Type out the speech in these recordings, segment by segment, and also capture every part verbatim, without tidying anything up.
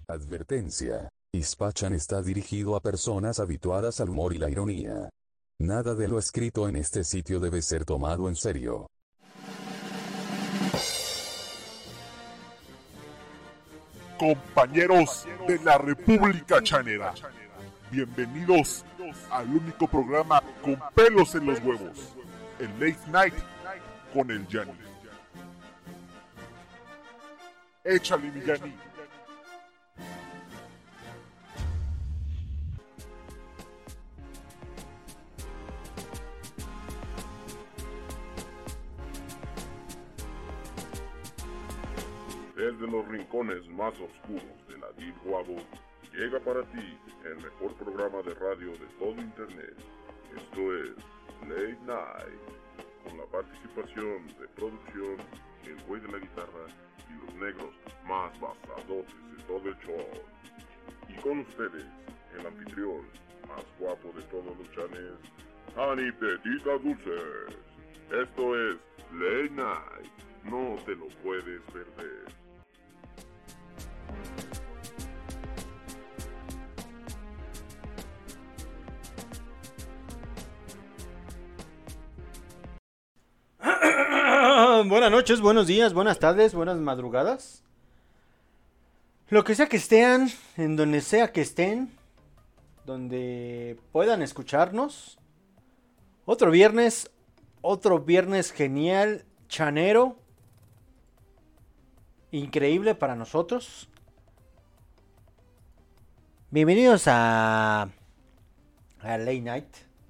Advertencia. Ispachan está dirigido a personas habituadas al humor y la ironía. Nada de lo escrito en este sitio debe ser tomado en serio. Compañeros de la República Chanera, bienvenidos al único programa con pelos en los huevos, el Late Night con el Yanni. Échale, mi Yanni. Desde los rincones más oscuros de la Deep Web, llega para ti el mejor programa de radio de todo Internet. Esto es Late Night, con la participación de producción, el güey de la guitarra y los negros más basadotes de todo el show. Y con ustedes, el anfitrión más guapo de todos los chanes, Ani Petita Dulces. Esto es Late Night, no te lo puedes perder. Buenas noches, buenos días, buenas tardes, buenas madrugadas. Lo que sea que estén, en donde sea que estén, donde puedan escucharnos. Otro viernes, otro viernes genial, chanero, increíble para nosotros. Bienvenidos a, a Late Night.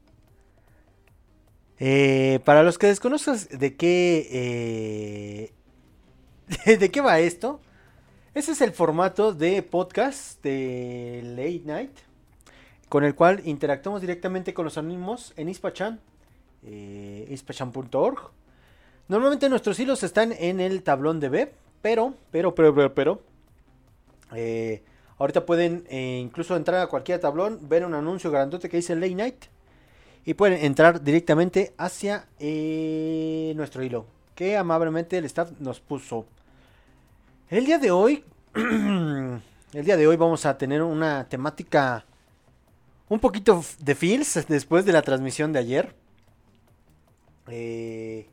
Eh, para los que desconozcan de qué eh, de qué va esto, ese es el formato de podcast de Late Night, con el cual interactuamos directamente con los anónimos en Ispachan, eh, ispachan punto org. Normalmente nuestros hilos están en el tablón de web, pero, pero, pero, pero, pero eh, ahorita pueden eh, incluso entrar a cualquier tablón, ver un anuncio grandote que dice Late Night y pueden entrar directamente hacia eh, nuestro hilo que amablemente el staff nos puso. El día de hoy, el día de hoy vamos a tener una temática un poquito de feels después de la transmisión de ayer. Eh,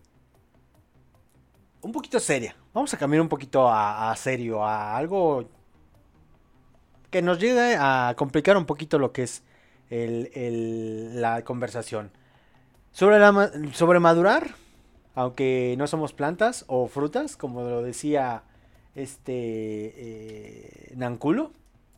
un poquito seria. Vamos a cambiar un poquito a, a serio, a algo que nos llegue a complicar un poquito lo que es el, el, la conversación. Sobre, la, sobre madurar, aunque no somos plantas o frutas, como lo decía este eh, Nanculo.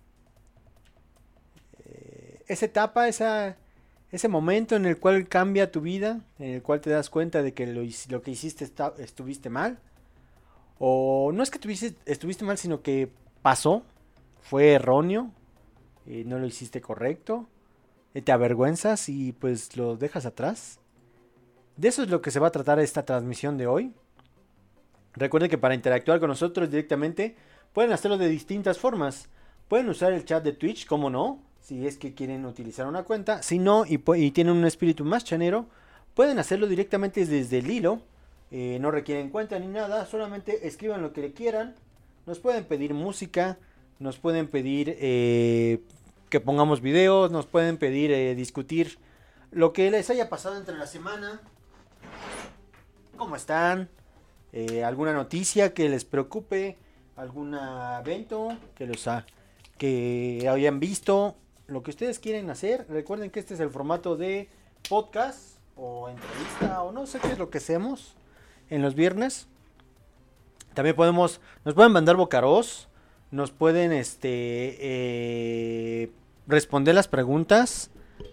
Eh, esa etapa, esa, ese momento en el cual cambia tu vida, en el cual te das cuenta de que lo, lo que hiciste está, estuviste mal. O no es que tuviste, estuviste mal, sino que pasó, fue erróneo, eh, no lo hiciste correcto, eh, te avergüenzas y pues lo dejas atrás. De eso es lo que se va a tratar esta transmisión de hoy. Recuerden que para interactuar con nosotros directamente pueden hacerlo de distintas formas. Pueden usar el chat de Twitch, como no, si es que quieren utilizar una cuenta. Si no y, y tienen un espíritu más chanero, pueden hacerlo directamente desde el hilo. Eh, no requieren cuenta ni nada, solamente escriban lo que le quieran. Nos pueden pedir música, nos pueden pedir eh, que pongamos videos, nos pueden pedir eh, discutir lo que les haya pasado entre la semana. ¿Cómo están? Eh, ¿Alguna noticia que les preocupe? ¿Algún evento que los ha, que hayan visto? Lo que ustedes quieren hacer. Recuerden que este es el formato de podcast o entrevista o no sé qué es lo que hacemos en los viernes. También podemos, nos pueden mandar bocaros, nos pueden este eh, responder las preguntas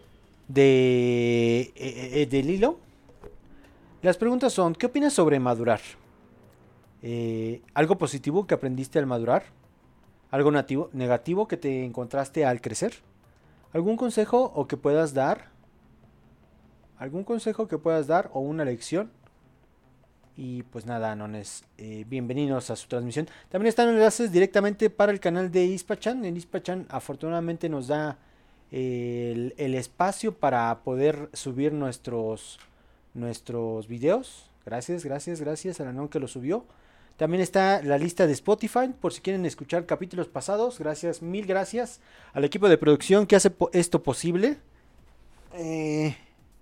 de eh, eh, del hilo. Las preguntas son: ¿qué opinas sobre madurar? Eh, ¿Algo positivo que aprendiste al madurar? ¿Algo nativo, negativo que te encontraste al crecer? ¿Algún consejo o que puedas dar? ¿Algún consejo que puedas dar o una lección? Y pues nada, nones, eh, bienvenidos a su transmisión. También están enlaces directamente para el canal de Ispachan. En Ispachan afortunadamente nos da eh, el, el espacio para poder subir nuestros, nuestros videos. Gracias, gracias, gracias al anón que lo subió. También está la lista de Spotify por si quieren escuchar capítulos pasados. Gracias, mil gracias al equipo de producción que hace po- esto posible. Eh...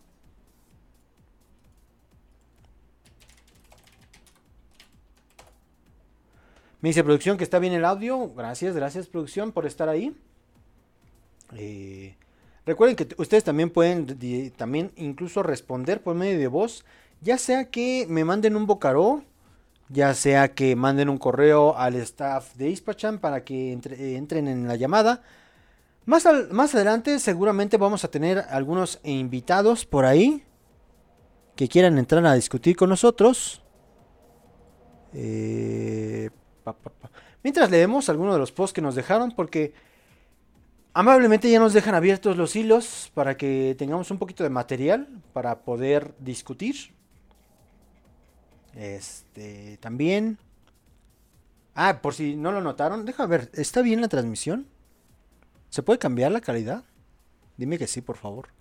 Me dice producción que está bien el audio. Gracias, gracias producción por estar ahí. Eh, recuerden que t- ustedes también pueden di- también incluso responder por medio de voz. Ya sea que me manden un bocaró, ya sea que manden un correo al staff de Ispachan para que entre- eh, entren en la llamada. Más, al- más adelante seguramente vamos a tener algunos invitados por ahí que quieran entrar a discutir con nosotros. Eh, pa, pa, pa. Mientras leemos algunos de los posts que nos dejaron, porque amablemente ya nos dejan abiertos los hilos para que tengamos un poquito de material para poder discutir. Este, también. Ah, por si no lo notaron, deja ver, ¿está bien la transmisión? ¿Se puede cambiar la calidad? Dime que sí, por favor.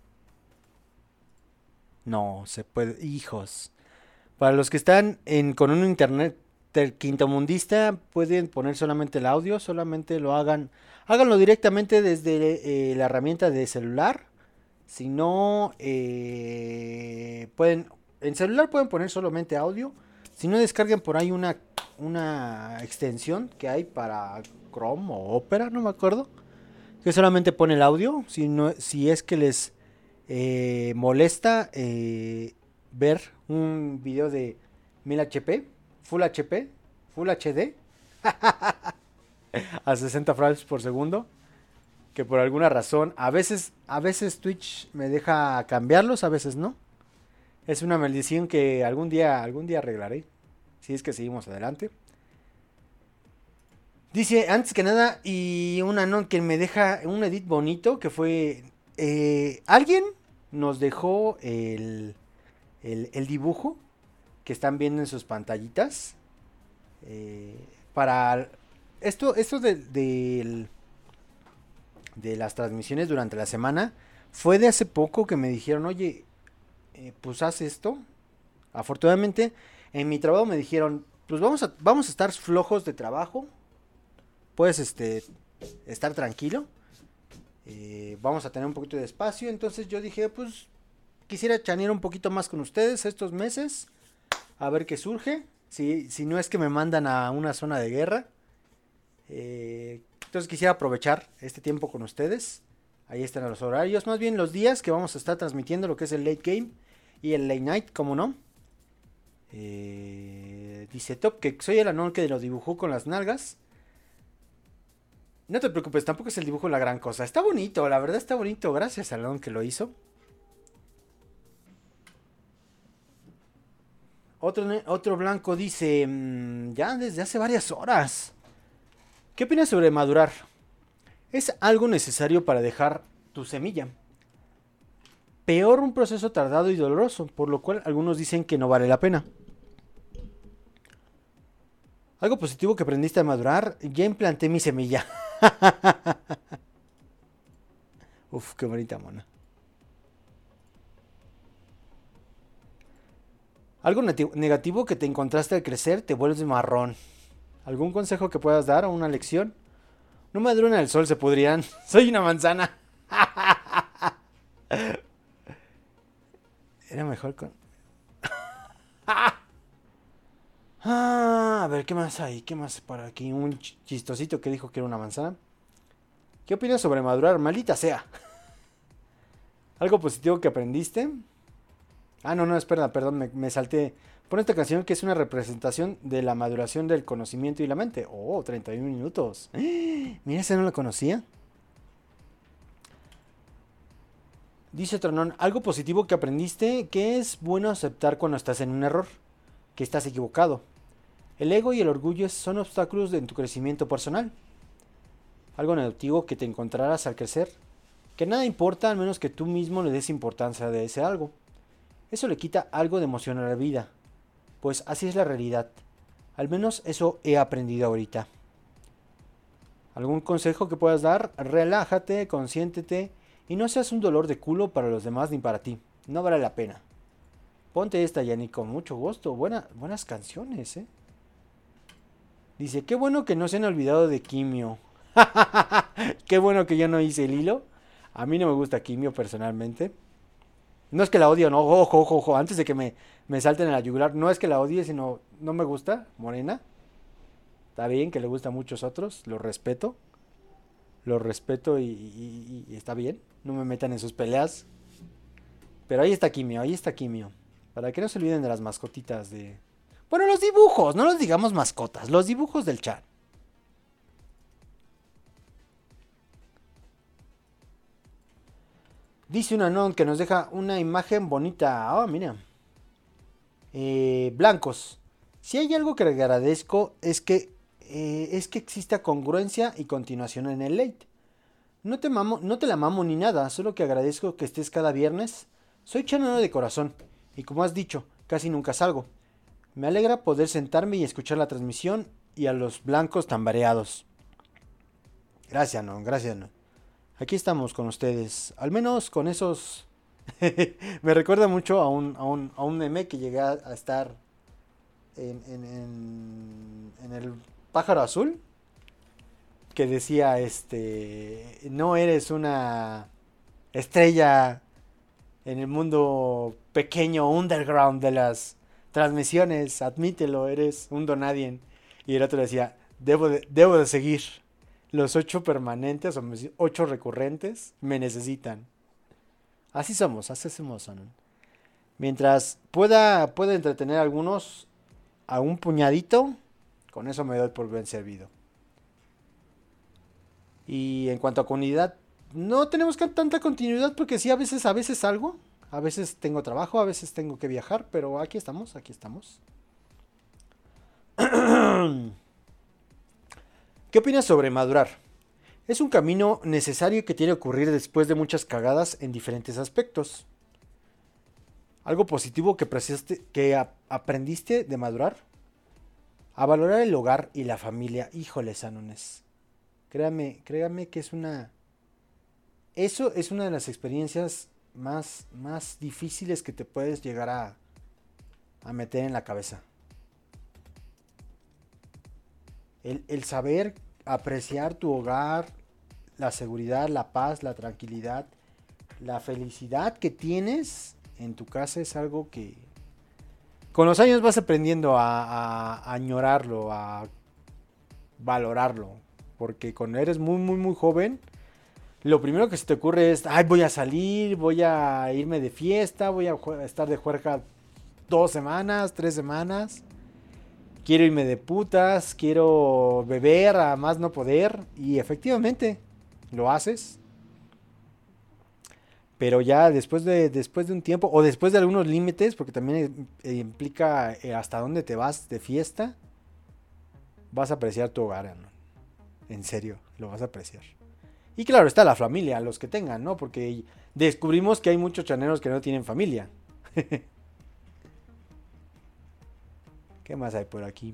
No, se puede. Hijos. Para los que están en, con un internet del quintomundista, pueden poner solamente el audio, solamente lo hagan. Háganlo directamente desde eh, la herramienta de celular. Si no, eh, pueden. En celular pueden poner solamente audio. Si no, descarguen por ahí una, una extensión que hay para Chrome o Opera, no me acuerdo. Que solamente pone el audio. Si, no, si es que les eh, molesta eh, ver un video de mil H P, Full H P, Full H D, a sesenta frames por segundo. Que por alguna razón, a veces, a veces Twitch me deja cambiarlos, a veces no. Es una maldición que algún día, algún día arreglaré. Si es que seguimos adelante. Dice, antes que nada, y una no que me deja un edit bonito, que fue... eh, alguien nos dejó el, el, el dibujo que están viendo en sus pantallitas. Eh, para... Esto, esto del... De, de las transmisiones durante la semana fue de hace poco que me dijeron, oye, eh, pues haz esto. Afortunadamente en mi trabajo me dijeron, pues vamos a, vamos a estar flojos de trabajo, puedes este, estar tranquilo, eh, vamos a tener un poquito de espacio. Entonces yo dije, pues quisiera chanear un poquito más con ustedes estos meses, a ver qué surge, si, si no es que me mandan a una zona de guerra. eh, Entonces quisiera aprovechar este tiempo con ustedes. Ahí están los horarios, más bien los días que vamos a estar transmitiendo lo que es el late game y el late night, como no. Eh, dice Top que soy el anón que lo dibujó con las nalgas. No te preocupes, tampoco es el dibujo la gran cosa. Está bonito, la verdad está bonito. Gracias al anón que lo hizo. Otro, otro blanco dice, mmm, ya desde hace varias horas. ¿Qué opinas sobre madurar? Es algo necesario para dejar tu semilla. Peor un proceso tardado y doloroso, por lo cual algunos dicen que no vale la pena. Algo positivo que aprendiste a madurar, ya implanté mi semilla. Uf, qué bonita mona. Algo negativo que te encontraste al crecer, te vuelves marrón. ¿Algún consejo que puedas dar o una lección? No maduran al sol, se pudrirán. Soy una manzana. Era mejor con... ah, a ver, ¿qué más hay? ¿Qué más para aquí? Un chistosito que dijo que era una manzana. ¿Qué opinas sobre madurar? Maldita sea. ¿Algo positivo que aprendiste? Ah, no, no, espera, perdón, me, me salté. Pon esta canción que es una representación de la maduración del conocimiento y la mente. Oh, treinta y uno minutos. Mira, esa no la conocía. Dice Tronón, algo positivo que aprendiste, que es bueno aceptar cuando estás en un error, que estás equivocado. El ego y el orgullo son obstáculos en tu crecimiento personal. Algo negativo que te encontrarás al crecer, que nada importa al menos que tú mismo le des importancia de ese algo. Eso le quita algo de emoción a la vida. Pues así es la realidad. Al menos eso he aprendido ahorita. ¿Algún consejo que puedas dar? Relájate, consiéntete y no seas un dolor de culo para los demás ni para ti. No vale la pena. Ponte esta, Yanni, con mucho gusto. Buena, buenas canciones, ¿eh? Dice, qué bueno que no se han olvidado de Quimio. Qué bueno que yo no hice el hilo. A mí no me gusta Quimio personalmente. No es que la odie, no, ojo, ojo, ojo, antes de que me, me salten a la yugular, no es que la odie, sino no me gusta, Morena. Está bien que le gusta a muchos otros, lo respeto. Lo respeto y, y, y está bien, no me metan en sus peleas. Pero ahí está Quimio, ahí está Quimio. Para que no se olviden de las mascotitas de... Bueno, los dibujos, no los digamos mascotas, los dibujos del chat. Dice un Anon que nos deja una imagen bonita. Ah, oh, mira. Eh, blancos. Si hay algo que le agradezco es que eh, es que exista congruencia y continuación en el late. No te mamo, no te la mamo ni nada, solo que agradezco que estés cada viernes. Soy chanero de corazón y como has dicho, casi nunca salgo. Me alegra poder sentarme y escuchar la transmisión y a los blancos tan variados. Gracias, no, gracias, no. Aquí estamos con ustedes, al menos con esos... Me recuerda mucho a un, a un, a un meme que llegué a estar en, en, en, en el pájaro azul, que decía, este, no eres una estrella en el mundo pequeño, underground de las transmisiones, admítelo, eres un donadien. Y el otro decía, debo de, debo de seguir. Los ocho permanentes o ocho recurrentes me necesitan. Así somos, así somos. ¿No? Mientras pueda, pueda entretener a algunos, a un puñadito, con eso me doy por bien servido. Y en cuanto a comunidad, no tenemos tanta continuidad porque sí, a veces, a veces salgo, a veces tengo trabajo, a veces tengo que viajar, pero aquí estamos, aquí estamos. ¿Qué opinas sobre madurar? Es un camino necesario que tiene que ocurrir después de muchas cagadas en diferentes aspectos. ¿Algo positivo que, preciaste, que a, aprendiste de madurar? A valorar el hogar y la familia. Híjole, Sanones. Créame, créame que es una... Eso es una de las experiencias más, más difíciles que te puedes llegar a, a meter en la cabeza. El, el saber apreciar tu hogar, la seguridad, la paz, la tranquilidad, la felicidad que tienes en tu casa es algo que con los años vas aprendiendo a, a, a añorarlo, a valorarlo. Porque cuando eres muy, muy, muy joven, lo primero que se te ocurre es, ay, voy a salir, voy a irme de fiesta, voy a estar de juerga dos semanas, tres semanas. Quiero irme de putas, quiero beber a más no poder. Y efectivamente, lo haces. Pero ya después de, después de un tiempo, o después de algunos límites, porque también implica hasta dónde te vas de fiesta, vas a apreciar tu hogar, ¿no? En serio, lo vas a apreciar. Y claro, está la familia, los que tengan, ¿no? Porque descubrimos que hay muchos chaneros que no tienen familia. ¿Qué más hay por aquí?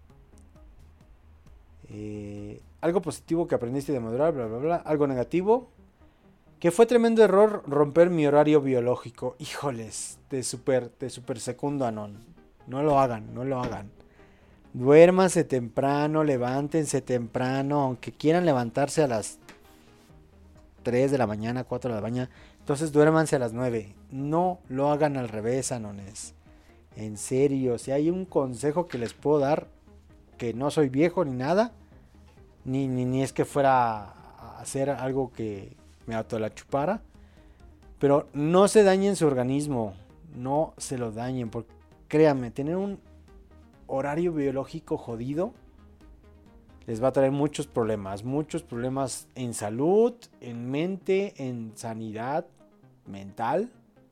Eh, algo positivo que aprendiste de madurar, bla, bla, bla. Algo negativo. Que fue tremendo error romper mi horario biológico. Híjoles, de super, de super segundo Anon. No lo hagan, no lo hagan. Duérmanse temprano, levántense temprano. Aunque quieran levantarse a las tres de la mañana, cuatro de la mañana. Entonces duérmanse a las nueve. No lo hagan al revés, Anones. En serio, si hay un consejo que les puedo dar, que no soy viejo ni nada, ni, ni, ni es que fuera a hacer algo que me auto la chupara, pero no se dañen su organismo, no se lo dañen, porque créanme, tener un horario biológico jodido les va a traer muchos problemas, muchos problemas en salud, en mente, en sanidad mental.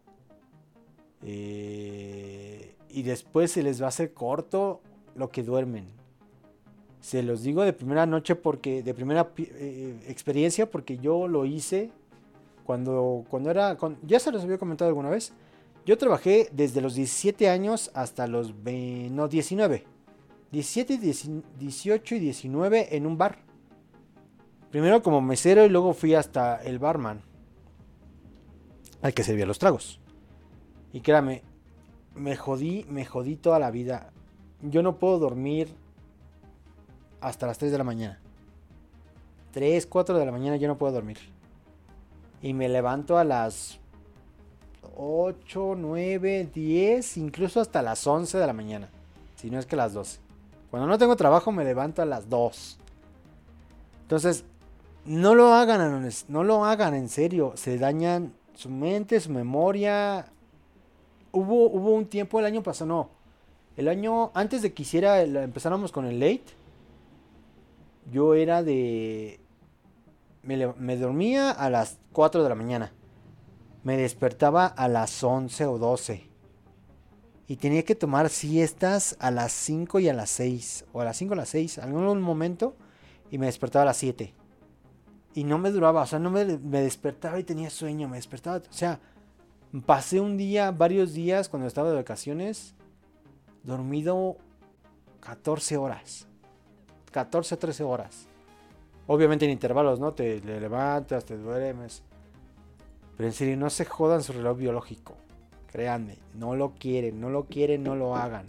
Eh, y después se les va a hacer corto lo que duermen. Se los digo de primera noche porque de primera eh, experiencia porque yo lo hice cuando cuando era cuando, ya se los había comentado alguna vez. Yo trabajé desde los diecisiete años hasta los veinte, no diecinueve. diecisiete, dieciocho y diecinueve en un bar. Primero como mesero y luego fui hasta el barman, al que servía los tragos. Y créame, me jodí, me jodí toda la vida. Yo no puedo dormir hasta las tres de la mañana. tres, cuatro de la mañana yo no puedo dormir. Y me levanto a las ocho, nueve, diez, incluso hasta las once de la mañana. Si no es que las doce. Cuando no tengo trabajo me levanto a las dos. Entonces, no lo hagan, no lo hagan en serio. Se dañan su mente, su memoria. Hubo, hubo un tiempo el año pasado, no. El año antes de que hiciera, el, empezáramos con el late. Yo era de... Me, me dormía a las cuatro de la mañana. Me despertaba a las once o doce. Y tenía que tomar siestas a las cinco y a las seis. O a las cinco o a las seis. En algún momento. Y me despertaba a las siete. Y no me duraba. O sea, no me, me despertaba y tenía sueño. Me despertaba. O sea, pasé un día, varios días cuando estaba de vacaciones. Dormido catorce horas. catorce o trece horas. Obviamente en intervalos, ¿no? Te levantas, te duermes. Pero en serio, no se jodan su reloj biológico. Créanme, no lo quieren, no lo quieren, no lo hagan.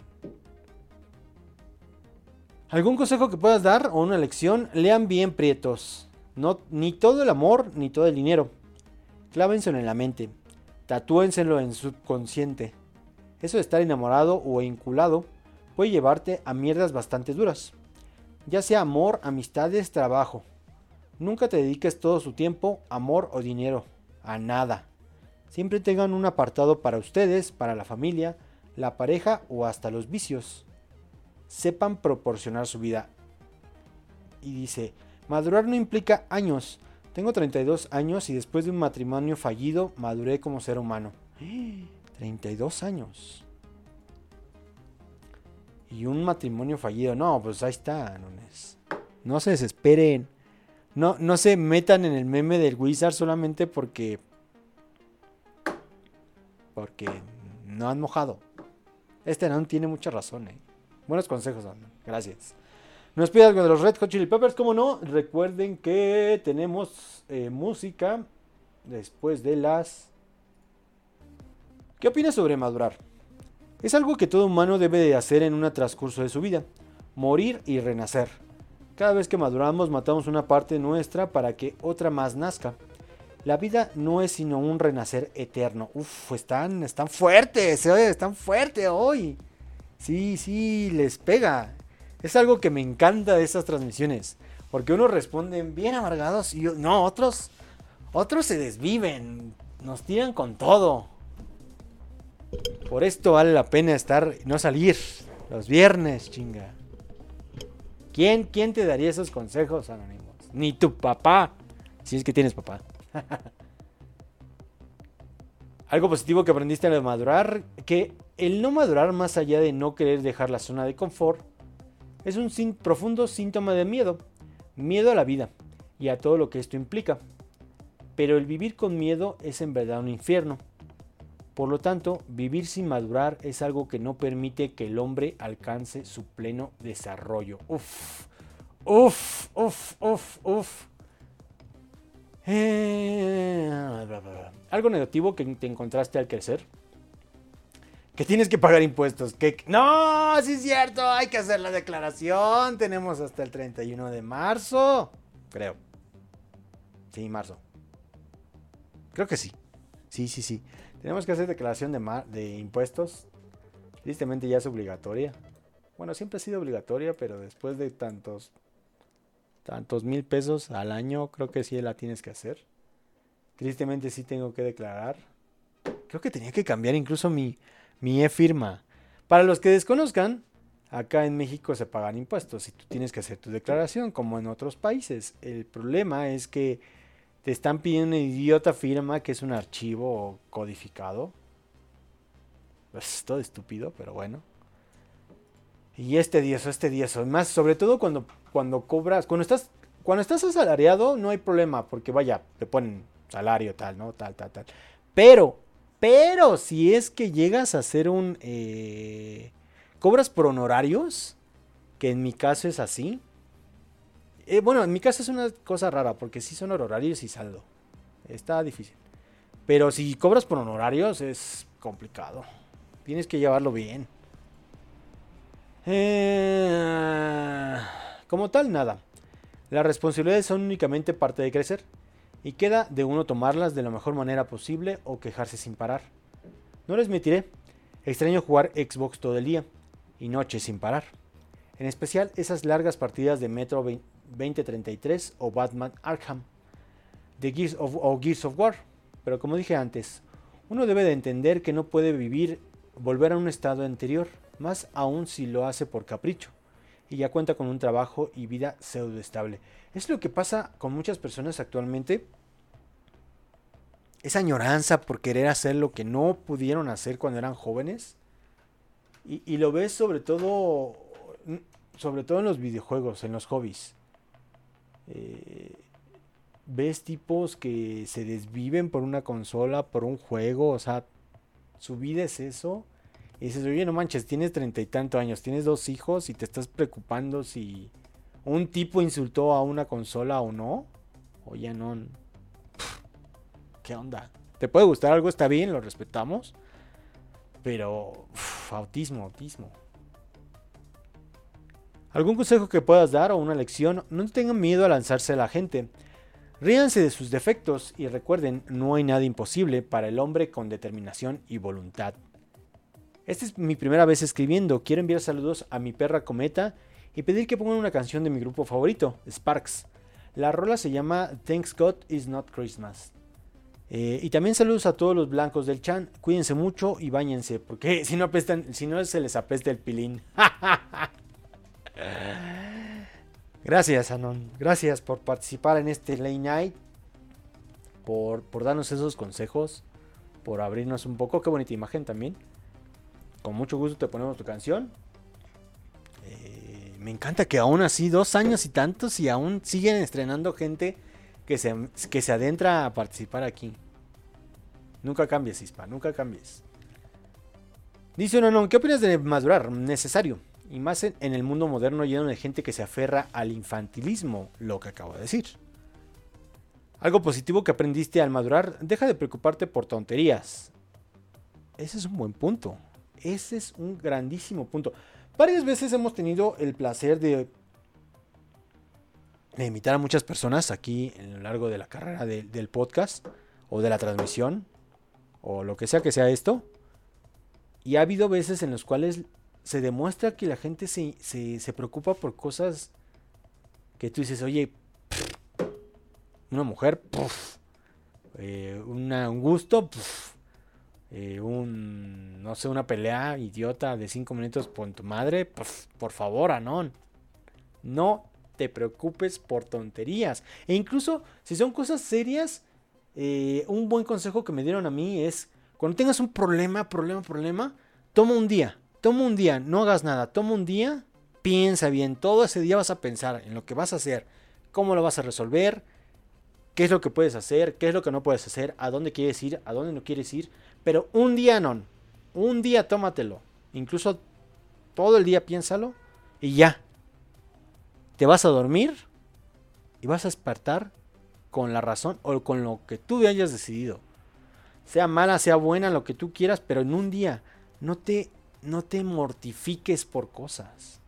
¿Algún consejo que puedas dar o una lección? Lean bien, prietos. No, ni todo el amor, ni todo el dinero. Clávenselo en la mente. Tatúenselo en su subconsciente. Eso de estar enamorado o enculado puede llevarte a mierdas bastante duras. Ya sea amor, amistades, trabajo. Nunca te dediques todo su tiempo, amor o dinero. A nada. Siempre tengan un apartado para ustedes, para la familia, la pareja o hasta los vicios. Sepan proporcionar su vida. Y dice, madurar no implica años. Tengo treinta y dos años y después de un matrimonio fallido, maduré como ser humano. treinta y dos años. Y un matrimonio fallido. No, pues ahí está, nones. No se desesperen. No, no se metan en el meme del Wizard solamente porque... Porque no han mojado. Este no tiene mucha razón, eh. Buenos consejos, Andon. Gracias. No os pidas algo de los Red Hot Chili Peppers, como no. Recuerden que tenemos eh, música después de las... ¿Qué opinas sobre madurar? Es algo que todo humano debe de hacer en un transcurso de su vida. Morir y renacer. Cada vez que maduramos matamos una parte nuestra para que otra más nazca. La vida no es sino un renacer eterno. Uf, están, están fuertes, ¿eh? Están fuertes hoy. Sí, sí, les pega. Es algo que me encanta de estas transmisiones. Porque unos responden bien amargados y yo, no, otros, otros se desviven. Nos tiran con todo. Por esto vale la pena estar, no salir los viernes, chinga. ¿Quién, quién te daría esos consejos, anónimos? Ni tu papá, si es que tienes papá. Algo positivo que aprendiste al madurar, que el no madurar más allá de no querer dejar la zona de confort, es un sin, profundo síntoma de miedo. Miedo a la vida y a todo lo que esto implica. Pero el vivir con miedo es en verdad un infierno. Por lo tanto, vivir sin madurar es algo que no permite que el hombre alcance su pleno desarrollo. Uf, uf, uf, uf, uf. Eh, bla, bla, bla. Algo negativo que te encontraste al crecer. Que tienes que pagar impuestos. Que no, sí es cierto, hay que hacer la declaración. Tenemos hasta el treinta y uno de marzo. Creo. Sí, marzo. Creo que sí. Sí, sí, sí. Tenemos que hacer declaración de, ma- de impuestos. Tristemente ya es obligatoria. Bueno, siempre ha sido obligatoria, pero después de tantos, tantos mil pesos al año, creo que sí la tienes que hacer. Tristemente sí tengo que declarar. Creo que tenía que cambiar incluso mi, mi e-firma. Para los que desconozcan, acá en México se pagan impuestos y tú tienes que hacer tu declaración, como en otros países. El problema es que te están pidiendo una idiota firma que es un archivo codificado. Es todo estúpido, pero bueno. Y es tedioso, es tedioso. Más, sobre todo cuando, cuando cobras, cuando estás, cuando estás asalariado no hay problema, porque vaya, te ponen salario tal, ¿no? Tal, tal, tal. Pero, pero si es que llegas a hacer un... Eh, cobras por honorarios, que en mi caso es así. Eh, bueno, en mi caso es una cosa rara, porque sí son honorarios y saldo. Está difícil. Pero si cobras por honorarios es complicado. Tienes que llevarlo bien. Eh, Como tal, nada. Las responsabilidades son únicamente parte de crecer, y queda de uno tomarlas de la mejor manera posible o quejarse sin parar. No les mentiré, extraño jugar Xbox todo el día, y noches sin parar. En especial esas largas partidas de Metro veinte treinta y tres o Batman Arkham, de Gears of, o Gears of War. Pero como dije antes, uno debe de entender que no puede vivir, volver a un estado anterior, más aún si lo hace por capricho, y ya cuenta con un trabajo y vida pseudo estable. Es lo que pasa con muchas personas actualmente. Esa añoranza por querer hacer lo que no pudieron hacer cuando eran jóvenes. Y, y lo ves sobre todo, sobre todo en los videojuegos, en los hobbies. Eh, ves tipos que se desviven por una consola, por un juego, o sea, su vida es eso. Y dices, oye, no manches, tienes treinta y tantos años, tienes dos hijos y te estás preocupando si un tipo insultó a una consola o no. Oye, no. ¿Qué onda? ¿Te puede gustar algo? Está bien, lo respetamos. Pero, uf, autismo, autismo. ¿Algún consejo que puedas dar o una lección? No tengan miedo a lanzarse a la gente. Ríanse de sus defectos y recuerden, no hay nada imposible para el hombre con determinación y voluntad. Esta es mi primera vez escribiendo. Quiero enviar saludos a mi perra Cometa y pedir que pongan una canción de mi grupo favorito, Sparks. La rola se llama Thanks God It's Not Christmas. Eh, y también saludos a todos los blancos del chan. Cuídense mucho y báñense, porque si no apestan, si no se les apesta el pilín. Gracias, Anon. Gracias por participar en este Late Night. Por, por darnos esos consejos. Por abrirnos un poco. Qué bonita imagen también. Con mucho gusto te ponemos tu canción. Eh, me encanta que aún así, dos años y tantos, y aún siguen estrenando gente que se, que se adentra a participar aquí. Nunca cambies, Ispa, nunca cambies. Dice uno, no, ¿qué opinas de madurar? Necesario. Y más en, en el mundo moderno lleno de gente que se aferra al infantilismo, lo que acabo de decir. Algo positivo que aprendiste al madurar, deja de preocuparte por tonterías. Ese es un buen punto. Ese es un grandísimo punto. Varias veces hemos tenido el placer de, de invitar a muchas personas aquí en lo largo de la carrera de, del podcast o de la transmisión o lo que sea que sea esto. Y ha habido veces en las cuales se demuestra que la gente se, se, se preocupa por cosas que tú dices, oye, pff, una mujer, pff, eh, una, un gusto, pff, eh, un, no sé, una pelea idiota de cinco minutos con tu madre, pff, por favor, Anon, no te preocupes por tonterías. E incluso si son cosas serias, eh, un buen consejo que me dieron a mí es, cuando tengas un problema, problema, problema, toma un día. Toma un día, no hagas nada, toma un día, piensa bien, todo ese día vas a pensar en lo que vas a hacer, cómo lo vas a resolver, qué es lo que puedes hacer, qué es lo que no puedes hacer, a dónde quieres ir, a dónde no quieres ir, pero un día no, un día tómatelo, incluso todo el día piénsalo y ya, te vas a dormir y vas a despertar con la razón o con lo que tú hayas decidido, sea mala, sea buena, lo que tú quieras, pero en un día no te... No te mortifiques por cosas.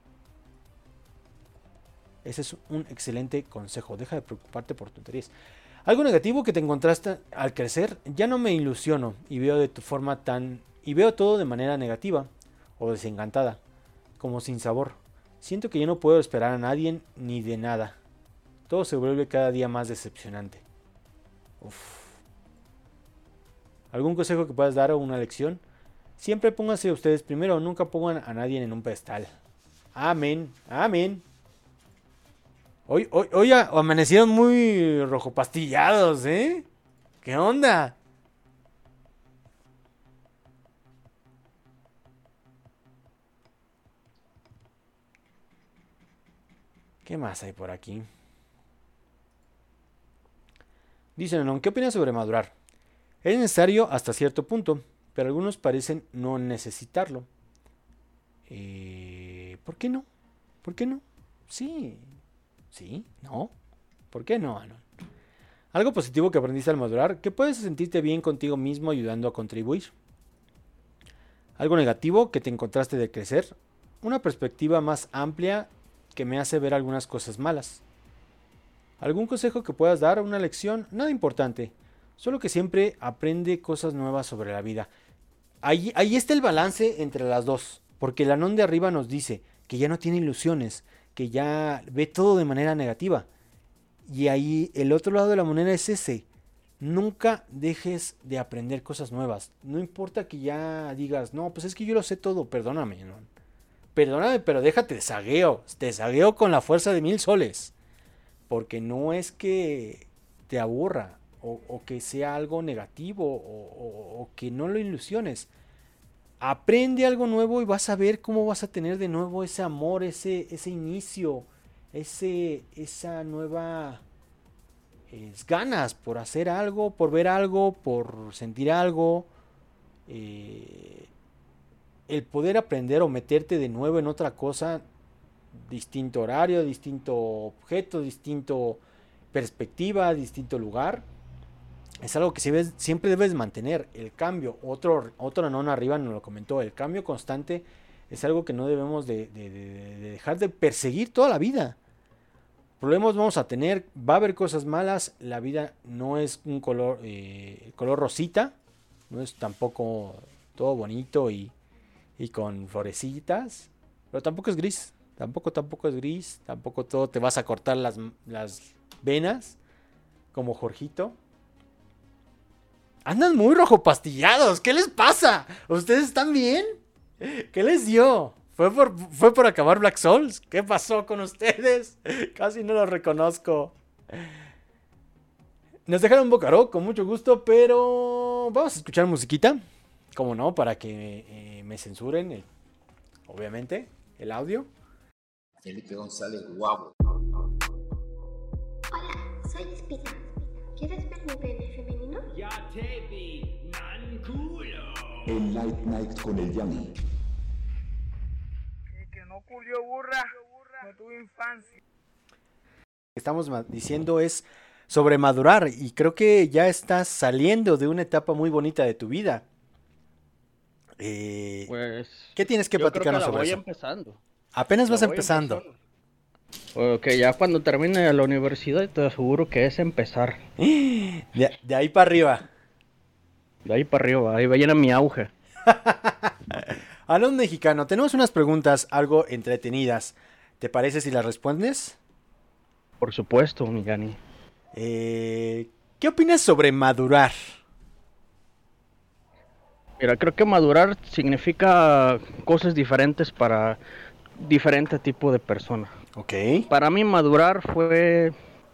Ese es un excelente consejo. Deja de preocuparte por tonterías. Algo negativo que te encontraste al crecer. Ya no me ilusiono y veo de tu forma tan... Y veo todo de manera negativa o desencantada. Como sin sabor. Siento que ya no puedo esperar a nadie ni de nada. Todo se vuelve cada día más decepcionante. Uf. ¿Algún consejo que puedas dar o una lección? Siempre pónganse ustedes primero, nunca pongan a nadie en un pedestal. Amén, amén. Hoy, hoy, hoy amanecieron muy rojo pastillados, ¿eh? ¿Qué onda? ¿Qué más hay por aquí? Dicen, ¿qué opinas sobre madurar? Es necesario hasta cierto punto, pero algunos parecen no necesitarlo. Eh, ¿Por qué no? ¿Por qué no? Sí. ¿Sí? ¿No? ¿Por qué no, Anon? Algo positivo que aprendiste al madurar, que puedes sentirte bien contigo mismo ayudando a contribuir. Algo negativo que te encontraste de crecer, una perspectiva más amplia que me hace ver algunas cosas malas. ¿Algún consejo que puedas dar? ¿Una lección? Nada importante. Solo que siempre aprende cosas nuevas sobre la vida. Ahí, ahí está el balance entre las dos. Porque el Anón de arriba nos dice que ya no tiene ilusiones, que ya ve todo de manera negativa. Y ahí el otro lado de la moneda es ese. Nunca dejes de aprender cosas nuevas. No importa que ya digas, no, pues es que yo lo sé todo, perdóname. ¿no? Perdóname, pero déjate de zagueo. Te zagueo con la fuerza de mil soles. Porque no es que te aburra o, o que sea algo negativo o, o, o que no lo ilusiones. Aprende algo nuevo y vas a ver cómo vas a tener de nuevo ese amor, ese, ese inicio, ese, esa nueva eh, ganas por hacer algo, por ver algo, por sentir algo. Eh, el poder aprender o meterte de nuevo en otra cosa, distinto horario, distinto objeto, distinto perspectiva, distinto lugar. Es algo que siempre debes mantener. El cambio, otro, otro Anón arriba nos lo comentó, el cambio constante es algo que no debemos de, de, de, de dejar de perseguir toda la vida. Problemas vamos a tener, va a haber cosas malas, la vida no es un color, eh, color rosita, no es tampoco todo bonito y, y con florecitas, pero tampoco es gris, tampoco, tampoco es gris, tampoco todo te vas a cortar las, las venas como Jorgito. Andan muy rojo pastillados. ¿Qué les pasa? ¿Ustedes están bien? ¿Qué les dio? ¿Fue por, ¿Fue por acabar Black Souls? ¿Qué pasó con ustedes? Casi no los reconozco. Nos dejaron Bocaró con mucho gusto, pero vamos a escuchar musiquita. Como no, para que eh, me censuren, el, obviamente, el audio. Felipe González, guapo. Hola, soy Espina. ¿Quieres ver mi pene femenino? Ya te vi, nan culo. El Light Night con el Yami. El que no culió burra, no tuvo infancia. Estamos diciendo es sobre madurar y creo que ya estás saliendo de una etapa muy bonita de tu vida. Eh, pues, ¿Qué tienes que yo platicarnos creo que la sobre voy eso? Empezando. Apenas La vas voy empezando. empezando. Ok, ya cuando termine la universidad te aseguro que es empezar. De, de ahí para arriba. De ahí para arriba, ahí viene mi auge. Anón mexicano, tenemos unas preguntas algo entretenidas. ¿Te parece si las respondes? Por supuesto, mi Gani. Eh, ¿Qué opinas sobre madurar? Mira, creo que madurar significa cosas diferentes para diferente tipo de persona. Ok. Para mí madurar fue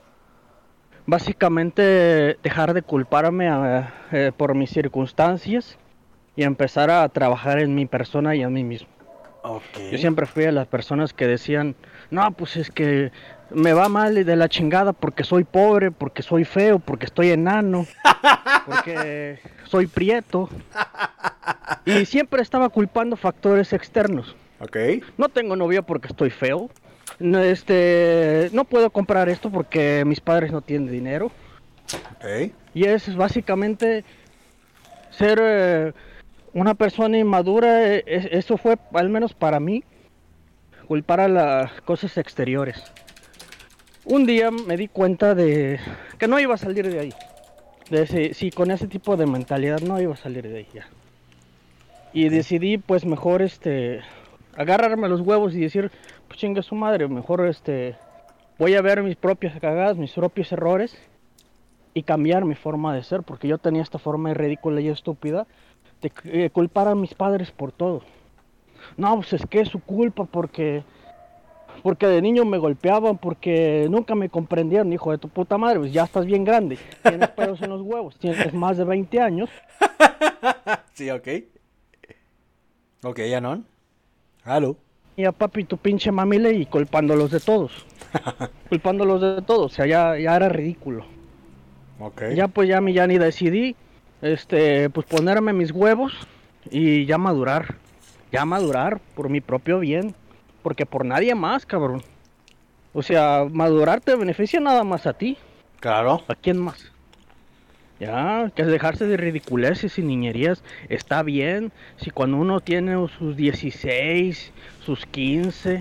básicamente dejar de culparme a, eh, por mis circunstancias y empezar a trabajar en mi persona y en mí mismo. Okay. Yo siempre fui de las personas que decían, no, pues es que me va mal de la chingada porque soy pobre, porque soy feo, porque estoy enano, porque soy prieto. Y siempre estaba culpando factores externos. Okay. No tengo novia porque estoy feo. No, este, no puedo comprar esto porque mis padres no tienen dinero. Okay. Y es básicamente ser eh, una persona inmadura. Eh, eso fue, al menos para mí, culpar a las cosas exteriores. Un día me di cuenta de que no iba a salir de ahí. De ese, sí, con ese tipo de mentalidad no iba a salir de ahí ya. Y decidí, pues, mejor este agarrarme los huevos y decir, pues chinga su madre, mejor este voy a ver mis propias cagadas, mis propios errores y cambiar mi forma de ser, porque yo tenía esta forma ridícula y estúpida de eh, culpar a mis padres por todo. No, pues es que es su culpa porque porque de niño me golpeaban, porque nunca me comprendieron, hijo de tu puta madre, pues ya estás bien grande, tienes pelos en los huevos, tienes más de veinte años. Sí, ok. Ok, Anón. Aló. Y a papi tu pinche mamile y culpándolos de todos. Culpándolos de todos, o sea, ya, ya era ridículo. Ok. Ya pues ya mi ya ni decidí, este, pues ponerme mis huevos y ya madurar. Ya madurar por mi propio bien. Porque por nadie más, cabrón. O sea, madurar te beneficia nada más a ti. Claro. ¿A quién más? Ya, que dejarse de ridiculeces y niñerías está bien. Si cuando uno tiene sus dieciséis, sus quince,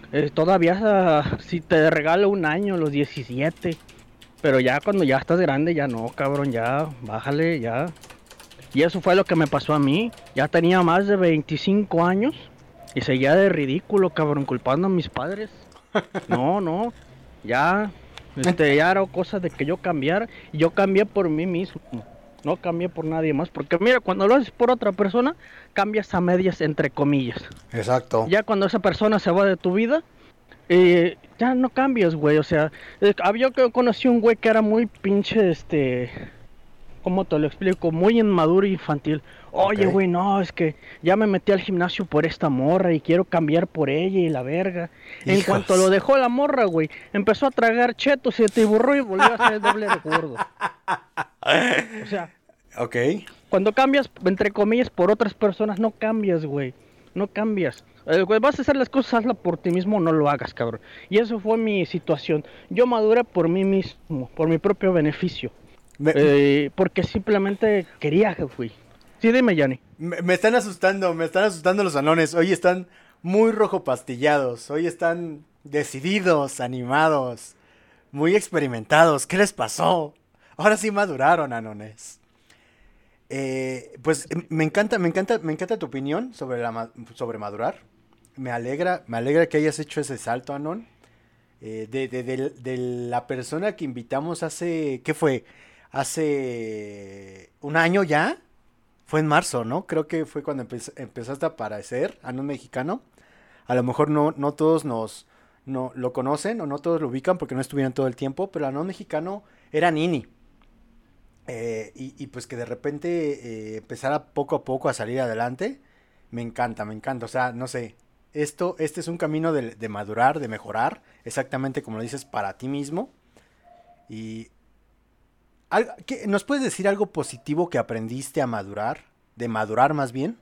eh, todavía ah, si te regalo un año, los diecisiete. Pero ya cuando ya estás grande, ya no, cabrón, ya, bájale, ya. Y eso fue lo que me pasó a mí. Ya tenía más de veinticinco años y seguía de ridículo, cabrón, culpando a mis padres. No, no, ya, este, ya era cosa de que yo cambiara. Y yo cambié por mí mismo, no cambié por nadie más. Porque mira, cuando lo haces por otra persona, cambias a medias, entre comillas. Exacto. Ya cuando esa persona se va de tu vida, eh, ya no cambias, güey. O sea, eh, había que conocí un güey que era muy pinche, este... ¿Cómo te lo explico? Muy inmaduro e infantil. Oye, güey, okay. no, es que ya me metí al gimnasio por esta morra y quiero cambiar por ella y la verga. Hijos. En cuanto lo dejó la morra, güey, empezó a tragar chetos, se tiburró y volvió a ser el doble de gordo. O sea, ok. Cuando cambias, entre comillas, por otras personas, no cambias, güey. No cambias. Eh, güey, vas a hacer las cosas, hazla por ti mismo, no lo hagas, cabrón. Y eso fue mi situación. Yo maduré por mí mismo, por mi propio beneficio. Me... Eh, porque simplemente quería, güey. Sí, dime, Yanni. Me, me están asustando, me están asustando los anones. Hoy están muy rojo pastillados. Hoy están decididos, animados, muy experimentados. ¿Qué les pasó? Ahora sí maduraron, anones. Eh, pues me encanta, me encanta, me encanta tu opinión sobre la sobre madurar. Me alegra, me alegra que hayas hecho ese salto, Anon. Eh, de, de, de, de la persona que invitamos hace, ¿qué fue? Hace un año ya, fue en marzo, ¿no? Creo que fue cuando empe- empezaste a aparecer, Anon Mexicano. A lo mejor no, no todos nos no, lo conocen o no todos lo ubican porque no estuvieron todo el tiempo, pero Anon Mexicano era Nini. Eh, y, y pues que de repente eh, empezara poco a poco a salir adelante, me encanta, me encanta. O sea, no sé, esto, este es un camino de, de madurar, de mejorar, exactamente como lo dices, para ti mismo. Y... ¿qué, ¿nos puedes decir algo positivo que aprendiste a madurar? De madurar más bien.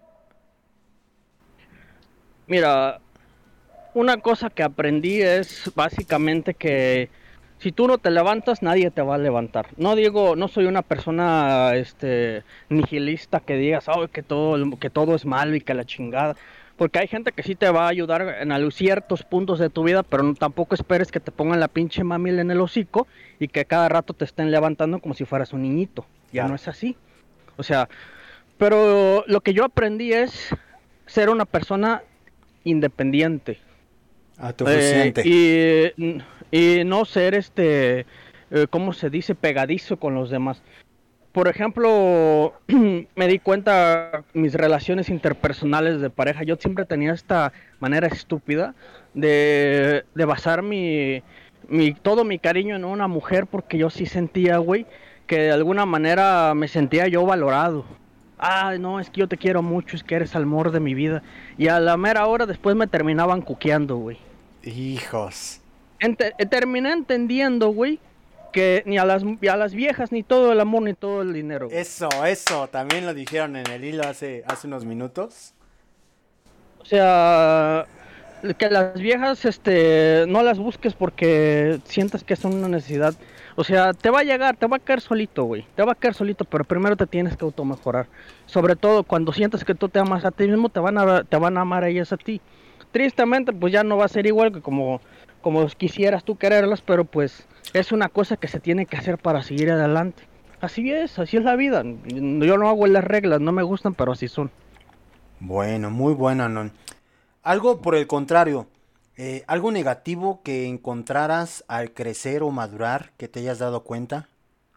Mira, una cosa que aprendí es básicamente que si tú no te levantas, nadie te va a levantar. No digo, no soy una persona este nihilista que digas, oh, que todo, que todo es malo y que la chingada. Porque hay gente que sí te va a ayudar en ciertos puntos de tu vida, pero no, tampoco esperes que te pongan la pinche mamila en el hocico y que cada rato te estén levantando como si fueras un niñito. Ya claro. No es así. O sea, pero lo que yo aprendí es ser una persona independiente. Autosuficiente. Eh, y, y no ser este, eh, ¿cómo se dice? Pegadizo con los demás. Por ejemplo, me di cuenta mis relaciones interpersonales de pareja. Yo siempre tenía esta manera estúpida de, de basar mi, mi todo mi cariño en una mujer porque yo sí sentía, güey, que de alguna manera me sentía yo valorado. Ah, no, es que yo te quiero mucho, es que eres el amor de mi vida. Y a la mera hora después me terminaban cuqueando, güey. Hijos. Ent- terminé entendiendo, güey, que ni a las, ni a las viejas, ni todo el amor, ni todo el dinero. Güey. Eso, eso, también lo dijeron en el hilo hace, hace unos minutos. O sea, que las viejas, este, no las busques porque sientas que son una necesidad. O sea, te va a llegar, te va a caer solito, güey. Te va a caer solito, pero primero te tienes que automejorar. Sobre todo cuando sientas que tú te amas a ti mismo, te van a, te van a amar a ellas a ti. Tristemente, pues ya no va a ser igual que como, como quisieras tú quererlas, pero pues es una cosa que se tiene que hacer para seguir adelante. Así es, así es la vida. Yo no hago las reglas, no me gustan, pero así son. Bueno, muy bueno, ¿no? Algo por el contrario, eh, algo negativo que encontraras al crecer o madurar, que te hayas dado cuenta.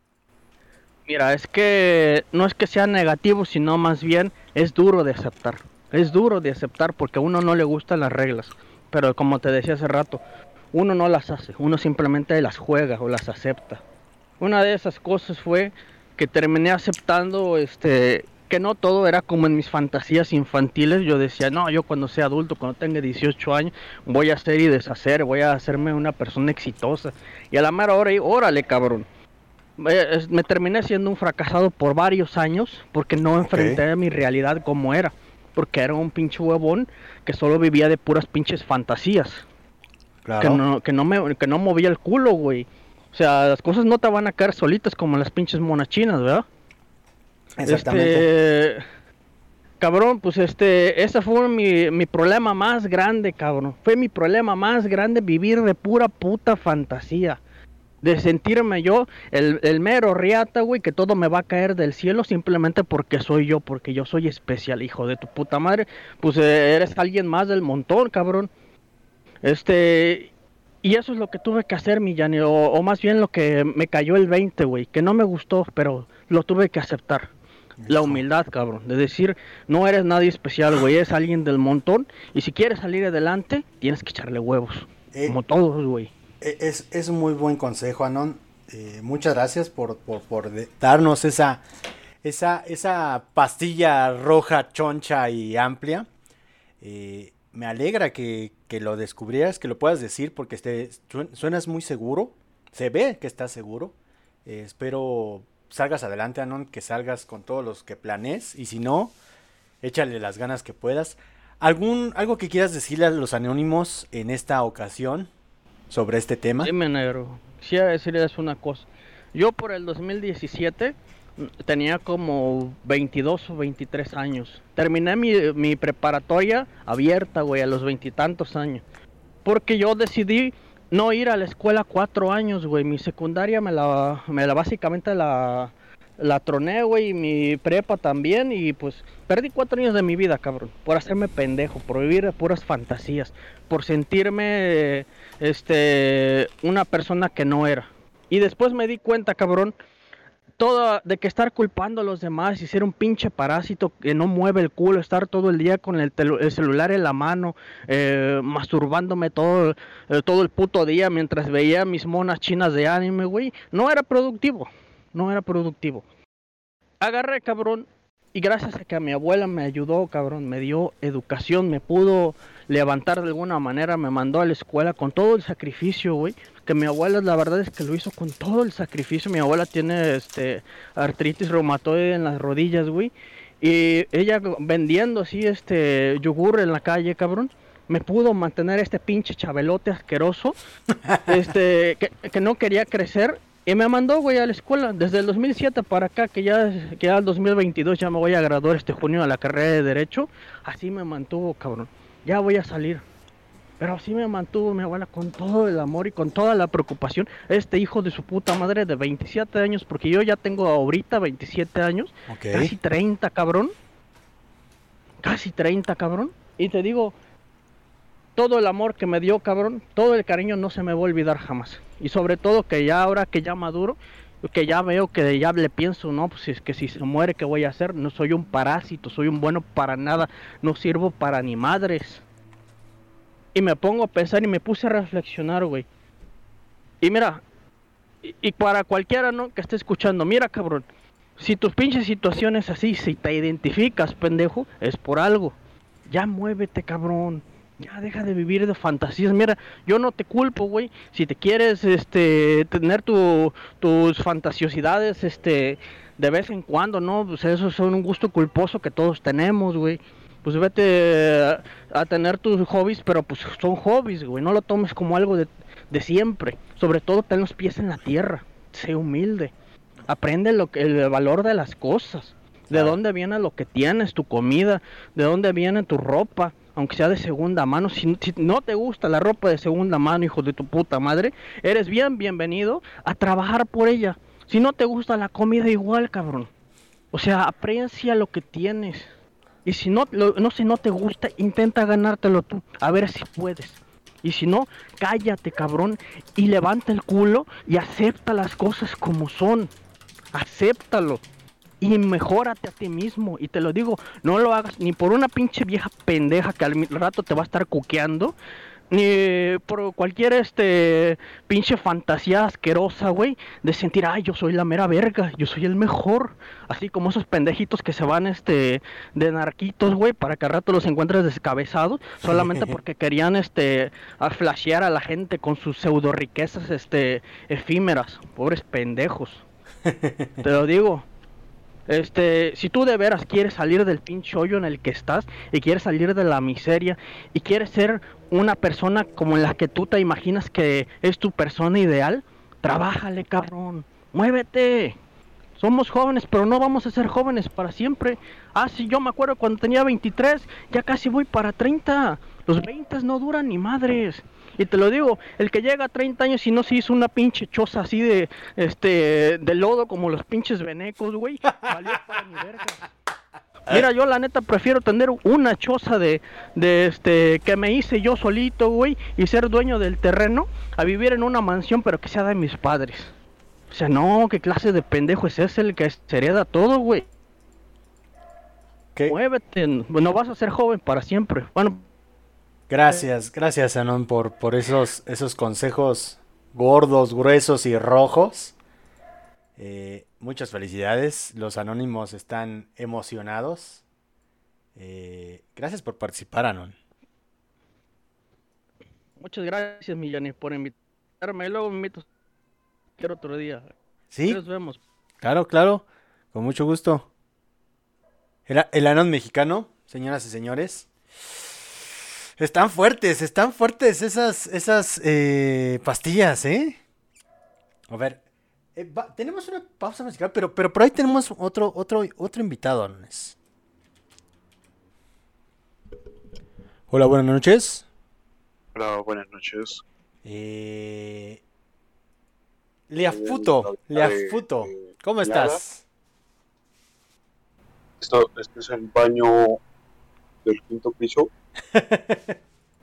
Mira, es que no es que sea negativo, sino más bien es duro de aceptar. Es duro de aceptar porque a uno no le gustan las reglas. Pero como te decía hace rato, uno no las hace, uno simplemente las juega o las acepta. Una de esas cosas fue que terminé aceptando este que no todo era como en mis fantasías infantiles. Yo decía, no, yo cuando sea adulto, cuando tenga dieciocho años, voy a hacer y deshacer, voy a hacerme una persona exitosa. Y a la mera hora, y órale, cabrón. Me terminé siendo un fracasado por varios años porque no enfrenté okay. a mi realidad como era. Porque era un pinche huevón que solo vivía de puras pinches fantasías. Claro. Que no, que no me, que no movía el culo, güey. O sea, las cosas no te van a caer solitas como las pinches monachinas, ¿verdad? Exactamente. Este, Cabrón, pues este, ese fue mi, mi problema más grande, cabrón. Fue mi problema más grande vivir de pura puta fantasía. De sentirme yo el, el mero riata, güey, que todo me va a caer del cielo simplemente porque soy yo, porque yo soy especial, hijo de tu puta madre. Pues eh, eres alguien más del montón, cabrón. Este, y eso es lo que tuve que hacer, mi Yanni, o, o más bien lo que me cayó el veinte, güey, que no me gustó, pero lo tuve que aceptar. La humildad, cabrón, de decir, no eres nadie especial, güey, eres alguien del montón, y si quieres salir adelante, tienes que echarle huevos, Eh, como todos, güey. Es, es un muy buen consejo, Anon. Eh, muchas gracias por, por, por de- darnos esa, esa, esa pastilla roja, choncha y amplia. Eh, me alegra que, que lo descubrieras, que lo puedas decir, porque este, suen- suenas muy seguro. Se ve que estás seguro. Eh, espero salgas adelante, Anon, que salgas con todos los que planees. Y si no, échale las ganas que puedas. ¿Algún, algo que quieras decirle a los anónimos en esta ocasión sobre este tema? Sí, mi negro, quisiera decirles una cosa. Yo por el dos mil diecisiete mm, tenía como veintidós o veintitrés años. Terminé mi, mi preparatoria abierta, güey, a los veintitantos años. Porque yo decidí no ir a la escuela cuatro años, güey. Mi secundaria me la, me la básicamente la, la troné, güey. Y mi prepa también. Y pues perdí cuatro años de mi vida, cabrón. Por hacerme pendejo, por vivir de puras fantasías. Por sentirme, este, una persona que no era. Y después me di cuenta, cabrón, todo de que estar culpando a los demás y ser un pinche parásito que no mueve el culo, estar todo el día con el, telu- el celular en la mano, eh, masturbándome todo, eh, todo el puto día mientras veía mis monas chinas de anime, güey, no era productivo, no era productivo. Agarré, cabrón, y gracias a que a mi abuela me ayudó, cabrón, me dio educación, me pudo levantar de alguna manera, me mandó a la escuela con todo el sacrificio, güey, que mi abuela la verdad es que lo hizo con todo el sacrificio. Mi abuela tiene este artritis reumatoide en las rodillas, güey, y ella vendiendo así este yogur en la calle, cabrón, me pudo mantener este pinche chabelote asqueroso, este que, que no quería crecer. Y me mandó, güey, a la escuela, desde el dos mil siete para acá, que ya, que ya el dos mil veintidós ya me voy a graduar este junio a la carrera de Derecho. Así me mantuvo, cabrón. Ya voy a salir. Pero así me mantuvo mi abuela con todo el amor y con toda la preocupación. Este hijo de su puta madre de veintisiete años, porque yo ya tengo ahorita veintisiete años. Ok. Casi treinta, cabrón. Casi treinta, cabrón. Y te digo, todo el amor que me dio, cabrón, todo el cariño no se me va a olvidar jamás. Y sobre todo que ya ahora que ya maduro, que ya veo que ya le pienso, no, pues es que si se muere, ¿qué voy a hacer? No soy un parásito, soy un bueno para nada, no sirvo para ni madres. Y me pongo a pensar y me puse a reflexionar, güey. Y mira, y, y para cualquiera, ¿no?, que esté escuchando, mira, cabrón, si tus pinches situaciones así, si te identificas, pendejo, es por algo. Ya muévete, cabrón. Ya deja de vivir de fantasías. Mira, yo no te culpo, güey. Si te quieres, este, tener tu, tus fantasiosidades, este, de vez en cuando, ¿no? Pues eso es un gusto culposo que todos tenemos, güey. Pues vete a, a tener tus hobbies, pero pues son hobbies, güey. No lo tomes como algo de, de siempre. Sobre todo ten los pies en la tierra. Sé humilde. Aprende lo que, el valor de las cosas. De dónde viene lo que tienes, tu comida. De dónde viene tu ropa. Aunque sea de segunda mano, si, si no te gusta la ropa de segunda mano, hijo de tu puta madre, eres bien bienvenido a trabajar por ella. Si no te gusta la comida, igual, cabrón. O sea, aprecia lo que tienes. Y si no, lo, no, si no te gusta, intenta ganártelo tú, a ver si puedes. Y si no, cállate, cabrón, y levanta el culo y acepta las cosas como son. Acéptalo. Y mejórate a ti mismo. Y te lo digo, no lo hagas ni por una pinche vieja pendeja que al rato te va a estar cuqueando, ni por cualquier este pinche fantasía asquerosa, güey, de sentir, ay, yo soy la mera verga, yo soy el mejor. Así como esos pendejitos que se van este de narquitos, güey, para que al rato los encuentres descabezados, solamente porque querían este a flashear a la gente con sus pseudo riquezas este efímeras. Pobres pendejos. Te lo digo. Este, si tú de veras quieres salir del pinche hoyo en el que estás y quieres salir de la miseria y quieres ser una persona como la que tú te imaginas que es tu persona ideal, trabájale, cabrón, muévete. Somos jóvenes, pero no vamos a ser jóvenes para siempre. Ah, sí, yo me acuerdo cuando tenía veintitrés, ya casi voy para treinta. Los veinte no duran ni madres. Y te lo digo, el que llega a treinta años y no se hizo una pinche choza así de, este, de lodo como los pinches venecos, güey, valió para ni verga. Mira, yo la neta prefiero tener una choza de, de este, que me hice yo solito, güey, y ser dueño del terreno, a vivir en una mansión, pero que sea de mis padres. O sea, no, ¿qué clase de pendejo es ese el que se hereda todo, güey? ¿Qué? Muévete, no vas a ser joven para siempre. Bueno, Gracias, gracias, Anon, por, por esos, esos consejos gordos, gruesos y rojos. Eh, muchas felicidades, los anónimos están emocionados. Eh, gracias por participar, Anon. Muchas gracias, Millani, por invitarme. Luego me invito quiero otro día. Sí, Nos vemos. claro, claro, con mucho gusto. El, el Anon mexicano, señoras y señores. Están fuertes, están fuertes esas, esas eh, pastillas, ¿eh? A ver, eh, va, tenemos una pausa musical, pero, pero por ahí tenemos otro, otro, otro invitado, Anones. Hola, buenas noches. Hola, buenas noches. Eh... Leafuto, Leafuto, ¿cómo estás? Esto, este es el baño del quinto piso. Está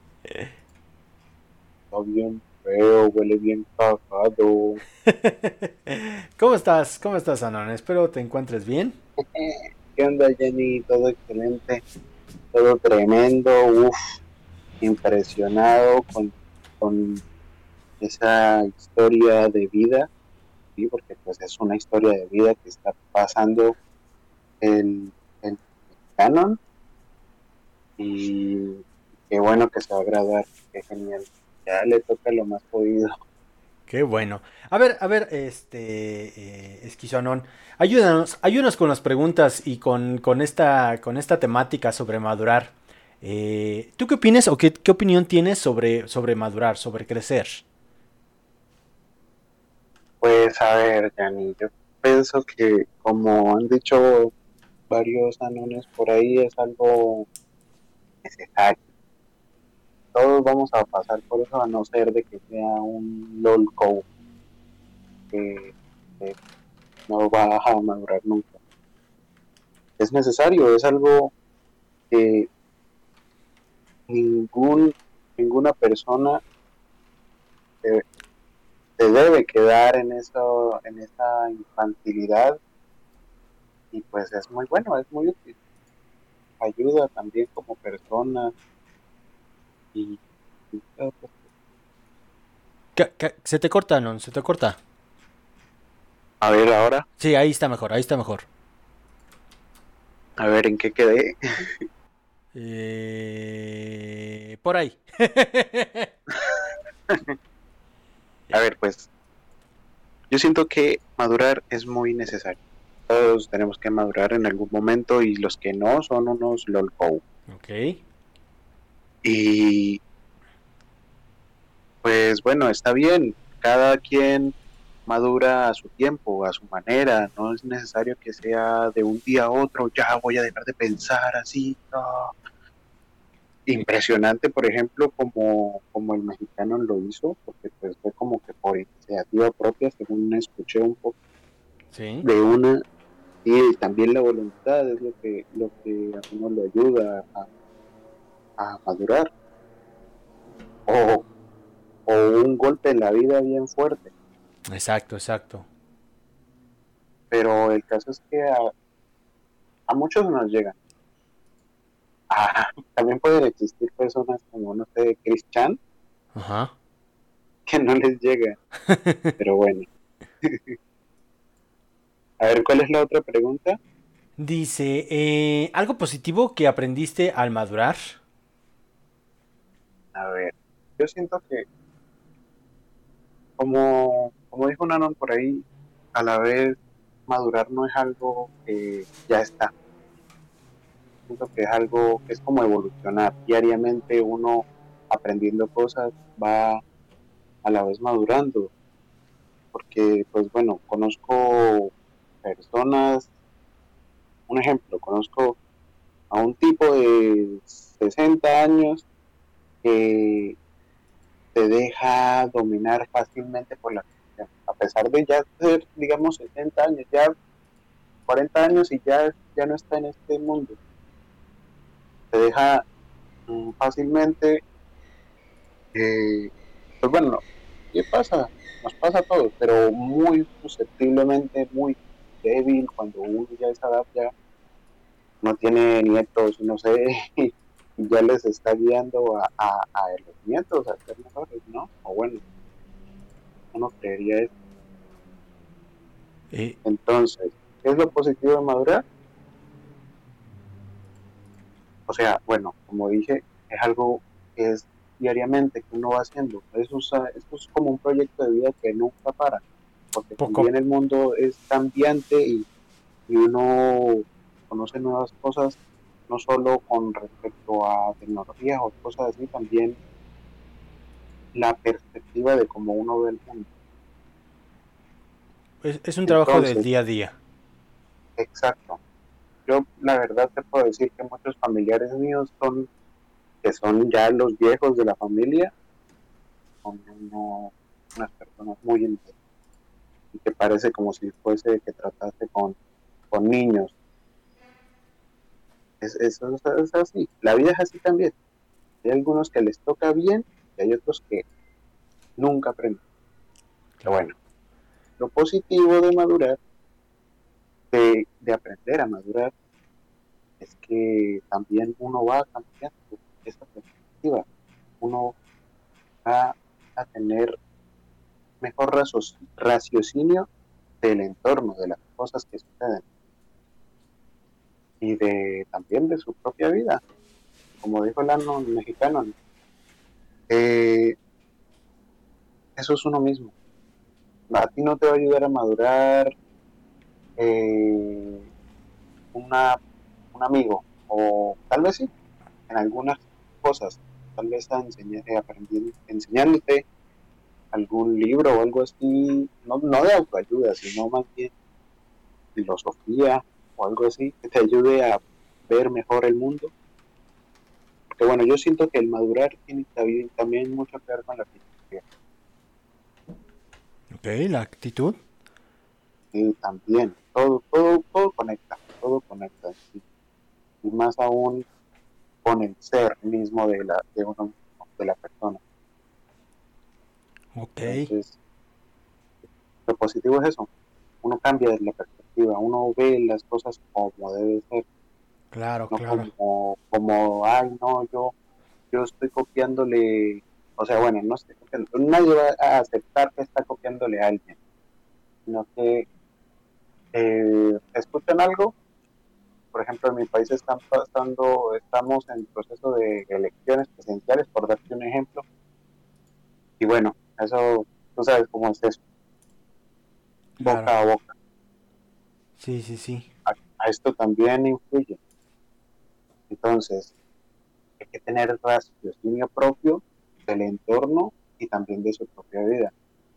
bien feo, huele bien cagado. ¿Cómo estás? ¿Cómo estás, Anon? Espero te encuentres bien. ¿Qué onda, Jenny? Todo excelente, todo tremendo, uff, impresionado con, con esa historia de vida, sí, porque pues es una historia de vida que está pasando el, el canon. Y qué bueno que se va a graduar, qué genial. Ya le toca lo más jodido. Qué bueno. A ver, a ver, este, eh, Esquizoanón, ayúdanos, ayúdanos con las preguntas y con, con esta, con esta temática sobre madurar. Eh, ¿Tú qué opinas o qué, qué opinión tienes sobre, sobre madurar, sobre crecer? Pues a ver, Yanni, yo pienso que como han dicho varios anones por ahí, es algo necesario. Todos vamos a pasar por eso, a no ser de que sea un lolco que, que no va a madurar nunca. Es necesario, es algo que ningún ninguna persona se, se debe quedar en eso, en esa infantilidad, y pues es muy bueno, es muy útil. Ayuda también como persona. Y, y ¿Qué, qué? Se te corta, Anon, se te corta. a ver ahora. Sí, ahí está mejor, ahí está mejor. A ver, ¿en qué quedé? Eh, por ahí. A ver, pues, yo siento que madurar es muy necesario. Todos tenemos que madurar en algún momento, y los que no son unos lolco. Ok. Y pues bueno, está bien, cada quien madura a su tiempo, a su manera, no es necesario que sea de un día a otro, ya voy a dejar de pensar así, no. Impresionante, por ejemplo, como, como el mexicano lo hizo, porque pues fue como que por iniciativa propia, según escuché un poco, sí, de una, y también la voluntad es lo que, lo que a uno lo ayuda a, a madurar. O, o un golpe en la vida bien fuerte. Exacto, exacto. Pero el caso es que a, a muchos nos llegan. Ah, también pueden existir personas como, no sé, Chris Chan, Ajá. que no les llega. Pero bueno. A ver, ¿cuál es la otra pregunta? Dice, eh, ¿algo positivo que aprendiste al madurar? A ver, yo siento que, como, como dijo Nanon por ahí, a la vez madurar no es algo que ya está. Siento que es algo que es como evolucionar. Diariamente uno aprendiendo cosas va a la vez madurando. Porque, pues bueno, conozco personas, un ejemplo, conozco a un tipo de sesenta años que se deja dominar fácilmente por la adicción, a pesar de ya ser, digamos, sesenta años, ya cuarenta años y ya, ya no está en este mundo. Se deja mm, fácilmente, eh, pues bueno, ¿qué pasa? Nos pasa a todos, pero muy susceptiblemente, muy débil cuando uno ya a esa edad ya no tiene nietos, no sé, y ya les está guiando a, a, a los nietos a ser mejores, ¿no? O bueno, uno creería eso. Eh, Entonces, ¿qué es lo positivo de madurar? O sea, bueno, como dije, es algo que es diariamente, que uno va haciendo. Eso es, eso es como un proyecto de vida que nunca para, porque Poco. también el mundo es cambiante y, y uno conoce nuevas cosas, no solo con respecto a tecnología o cosas así, también la perspectiva de cómo uno ve el mundo. Es, es un trabajo Entonces, del día a día. Exacto. Yo la verdad te puedo decir que muchos familiares míos son, que son ya los viejos de la familia, son uno, unas personas muy intensas y que parece como si fuese que tratase con, con niños. Es, es, es así, la vida es así también. Hay algunos que les toca bien y hay otros que nunca aprenden. Pero bueno, lo positivo de madurar, de, de aprender a madurar, es que también uno va cambiando esa perspectiva, uno va a tener mejor raciocinio del entorno, de las cosas que suceden y de también de su propia vida. Como dijo el ano mexicano, eh, eso es uno mismo. A ti no te va a ayudar a madurar eh, una, un amigo, o tal vez sí, en algunas cosas, tal vez a enseñar, eh, aprendiendo, enseñándote algún libro o algo así, no, no de autoayuda, sino más bien filosofía o algo así, que te ayude a ver mejor el mundo. Porque bueno, yo siento que el madurar tiene también mucho que ver con la filosofía. Ok, la actitud. Y también, todo, todo, todo conecta, todo conecta. Y, y más aún con el ser mismo de la, de uno, de la persona. Ok. Entonces, lo positivo es eso. Uno cambia la perspectiva, uno ve las cosas como debe ser. Claro, No claro. como, como, ay, no, yo, yo estoy copiándole, o sea, bueno, no estoy copiando, nadie va a aceptar que está copiándole a alguien, sino que eh, escuchan algo. Por ejemplo, en mi país están pasando, estamos en proceso de elecciones presidenciales, por darte un ejemplo, y bueno, eso, tú sabes cómo es eso, Claro. boca a boca. Sí, sí, sí. A, a esto también influye. Entonces, hay que tener raciocinio propio del entorno y también de su propia vida.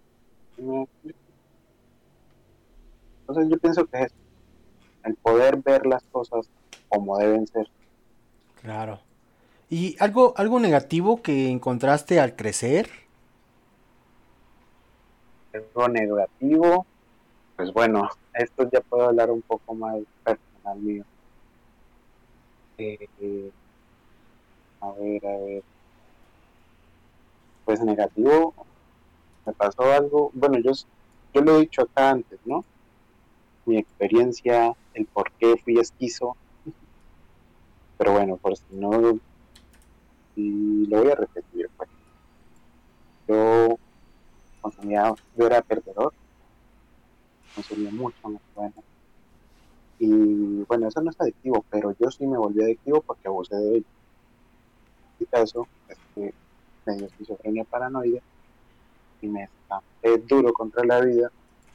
Entonces yo pienso que es el poder ver las cosas como deben ser. Claro. ¿Y algo, algo negativo que encontraste al crecer? Algo negativo, pues bueno, esto ya puedo hablar un poco más personal mío. Eh, eh, a ver, a ver. Pues negativo, me pasó algo, bueno, yo, yo lo he dicho acá antes, ¿no? Mi experiencia, el por qué fui esquizo, pero bueno, por si no, y lo voy a repetir, pues. Yo consumía, yo era perdedor, consumía mucho marihuana, y bueno, eso no es adictivo, pero yo sí me volví adictivo porque abusé de ello. En mi caso, es que me dio esquizofrenia paranoide, y me estampé duro contra la vida,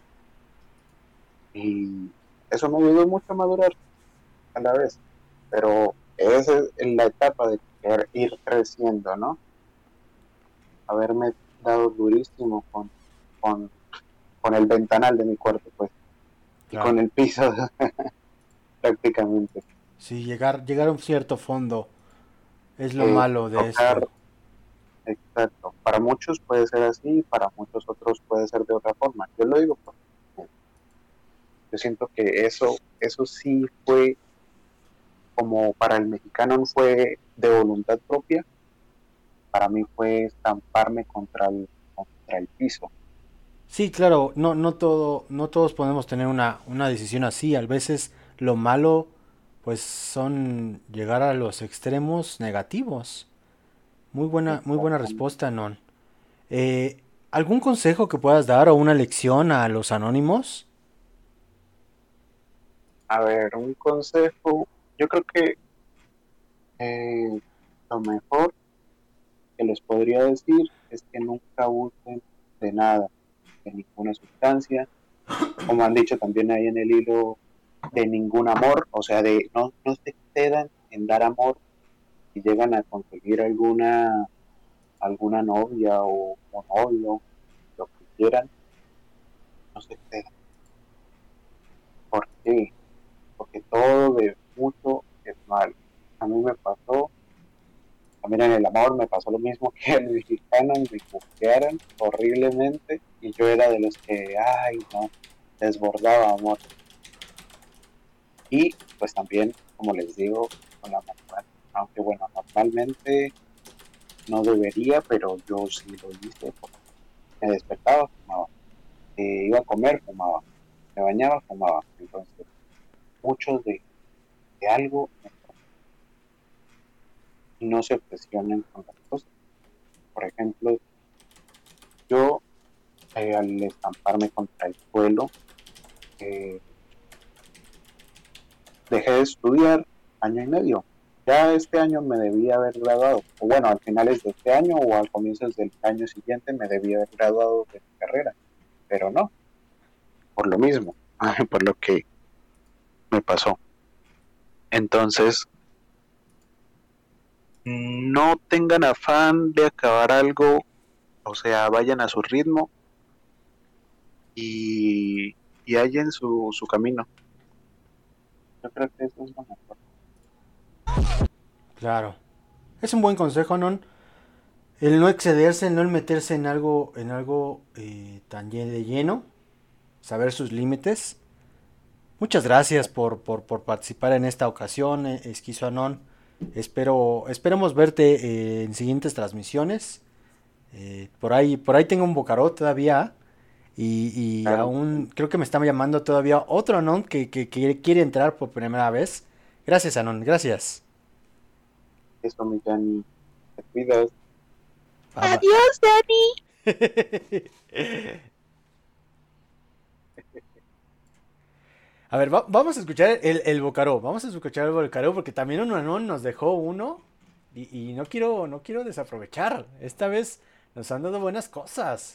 y eso me ayudó mucho a madurar a la vez, pero esa es la etapa de querer ir creciendo, ¿no? Haberme dado durísimo con, con, con el ventanal de mi cuarto, pues. Claro. con el piso prácticamente. Sí, llegar, llegar a un cierto fondo es lo Eh, malo de tocar, esto. exacto. Para muchos puede ser así, para muchos otros puede ser de otra forma. Yo lo digo porque yo siento que eso, eso sí fue, como para el mexicano no fue de voluntad propia, para mí fue estamparme contra el, contra el piso. Sí, claro, no, no todo, no todos podemos tener una, una decisión así. A veces lo malo, pues, son llegar a los extremos negativos. Muy buena, muy buena respuesta, Non. Eh, ¿algún consejo que puedas dar o una lección a los anónimos? A ver, un consejo, yo creo que eh, lo mejor que les podría decir es que nunca usen de nada, de ninguna sustancia, como han dicho también ahí en el hilo, de ningún amor, o sea, de no, no se excedan en dar amor si llegan a conseguir alguna alguna novia o, o novio, lo que quieran, no se excedan. ¿Por qué? Porque todo de mucho es malo. A mí me pasó, también en el amor me pasó lo mismo que al mexicano, me buquearon horriblemente y yo era de los que, ay, no, desbordaba amor. Y pues también, como les digo, con la manual, aunque bueno, normalmente no debería, pero yo sí lo hice porque me despertaba, fumaba, eh, iba a comer, fumaba, me bañaba, fumaba. Entonces, muchos de, de algo no se obsesionen con las cosas. Por ejemplo, yo eh, al estamparme contra el suelo, eh, dejé de estudiar año y medio. Ya este año me debía haber graduado, o bueno, al finales de este año o al comienzo del año siguiente me debía haber graduado de mi carrera, pero no, por lo mismo, por lo que me pasó. Entonces, no tengan afán de acabar algo, o sea, vayan a su ritmo y, y hallen su, su camino. Yo creo que eso es lo mejor. Claro. Es un buen consejo, Non. El no excederse, el no meterse en algo, en algo eh, tan de lleno. Saber sus límites. Muchas gracias por, por, por participar en esta ocasión, eh, Esquizo Anon. Espero, esperemos verte eh, en siguientes transmisiones. Eh, por ahí, por ahí tengo un Bocaró todavía. Y, y Claro. aún creo que me está llamando todavía otro Anon que, que, que quiere entrar por primera vez. Gracias, Anon, gracias. Eso, mi Dani. Te cuidas. Adiós, Dani. A ver, va, vamos a escuchar el, el Bocaró. Vamos a escuchar el Bocaró porque también un Anon nos dejó uno. Y, y no quiero, no quiero desaprovechar. Esta vez nos han dado buenas cosas.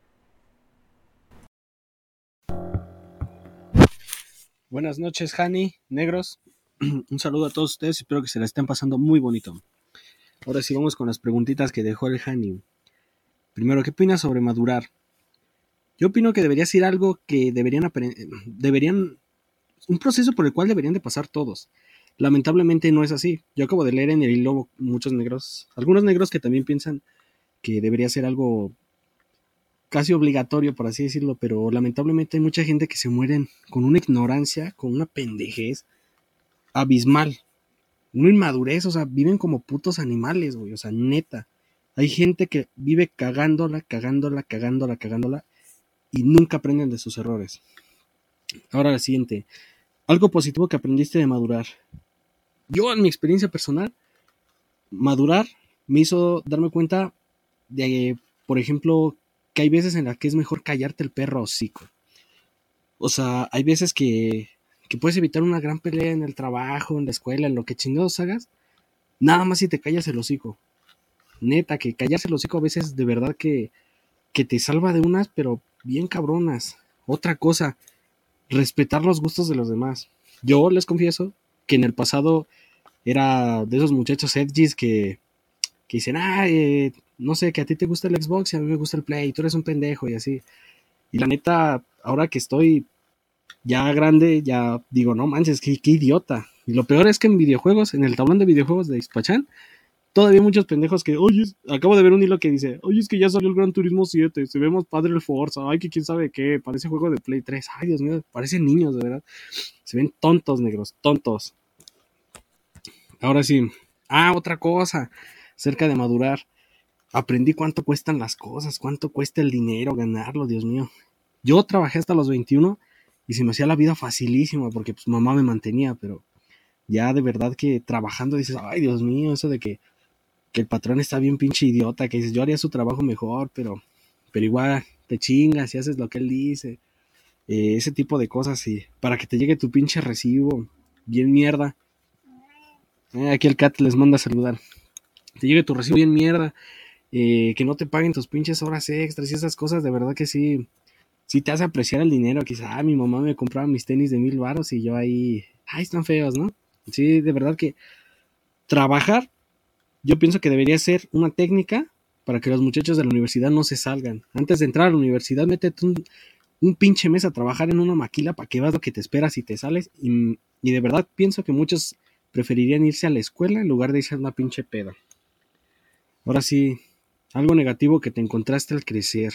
Buenas noches, Hani, negros. Un saludo a todos ustedes. Espero que se la estén pasando muy bonito. Ahora sí vamos con las preguntitas que dejó el Hani. Primero, ¿qué opinas sobre madurar? Yo opino que debería ser algo que deberían aprender, deberían, un proceso por el cual deberían de pasar todos. Lamentablemente no es así. Yo acabo de leer en el hilo muchos negros, algunos negros que también piensan que debería ser algo casi obligatorio, por así decirlo, pero lamentablemente hay mucha gente que se mueren con una ignorancia, con una pendejez abismal, una inmadurez, o sea, viven como putos animales, güey, o sea, neta. Hay gente que vive cagándola, cagándola, cagándola, cagándola y nunca aprenden de sus errores. Ahora la siguiente, algo positivo que aprendiste de madurar. Yo, en mi experiencia personal, madurar me hizo darme cuenta de, por ejemplo, que hay veces en las que es mejor callarte el perro hocico. O sea, hay veces que, que puedes evitar una gran pelea en el trabajo, en la escuela, en lo que chingados hagas, nada más si te callas el hocico. Neta, que callarse el hocico a veces de verdad que, que te salva de unas, pero bien cabronas. Otra cosa, respetar los gustos de los demás. Yo les confieso que en el pasado era de esos muchachos edgys que, que dicen, ah, eh, no sé, que a ti te gusta el Xbox y a mí me gusta el Play, y tú eres un pendejo y así. Y la neta, ahora que estoy Ya grande, ya digo, no manches, qué, qué idiota. Y lo peor es que en videojuegos, en el tablón de videojuegos de Xpachan, todavía hay muchos pendejos que, oye, acabo de ver un hilo que dice, oye, es que ya salió el Gran Turismo siete, se ve más padre el Forza, ay, que quién sabe qué, parece juego de Play tres, ay, Dios mío, parecen niños, de verdad. Se ven tontos, negros, tontos. Ahora sí, ah, otra cosa, acerca de madurar. Aprendí cuánto cuestan las cosas, cuánto cuesta el dinero, ganarlo, Dios mío. Yo trabajé hasta los veintiuno y se me hacía la vida facilísima porque pues mamá me mantenía, pero ya de verdad que trabajando dices, ay, Dios mío, eso de que, que el patrón está bien pinche idiota, que dices, yo haría su trabajo mejor, pero, pero igual te chingas y haces lo que él dice. Eh, ese tipo de cosas, y para que te llegue tu pinche recibo, bien mierda. Eh, aquí el Cat les manda a saludar. Te llegue tu recibo bien mierda, eh, que no te paguen tus pinches horas extras y esas cosas, de verdad que sí, sí te hace apreciar el dinero. Quizá ah, mi mamá me compraba mis tenis de mil varos y yo ahí, ay, están feos, ¿no? Sí, de verdad que trabajar, yo pienso que debería ser una técnica para que los muchachos de la universidad no se salgan. Antes de entrar a la universidad, métete un, un pinche mes a trabajar en una maquila para que veas lo que te esperas y te sales. Y, y de verdad pienso que muchos preferirían irse a la escuela en lugar de irse a una pinche peda. Ahora sí, algo negativo que te encontraste al crecer.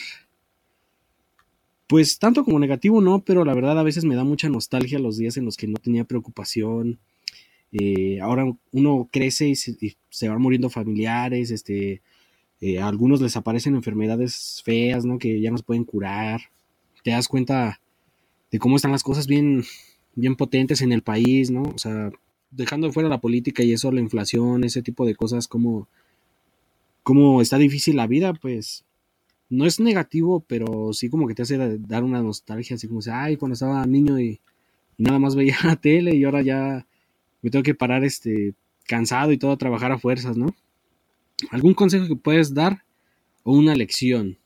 Pues tanto como negativo no, pero la verdad a veces me da mucha nostalgia los días en los que no tenía preocupación. Eh, ahora uno crece y se, y se van muriendo familiares, este, eh, a algunos les aparecen enfermedades feas, ¿no? Que ya no se pueden curar. Te das cuenta de cómo están las cosas bien, bien potentes en el país, ¿no? O sea, dejando de fuera la política y eso, la inflación, ese tipo de cosas, como, como está difícil la vida, pues no es negativo, pero sí como que te hace dar una nostalgia, así como, ay, cuando estaba niño y, y nada más veía la tele y ahora ya me tengo que parar este cansado y todo a trabajar a fuerzas, ¿no? ¿Algún consejo que puedes dar o una lección?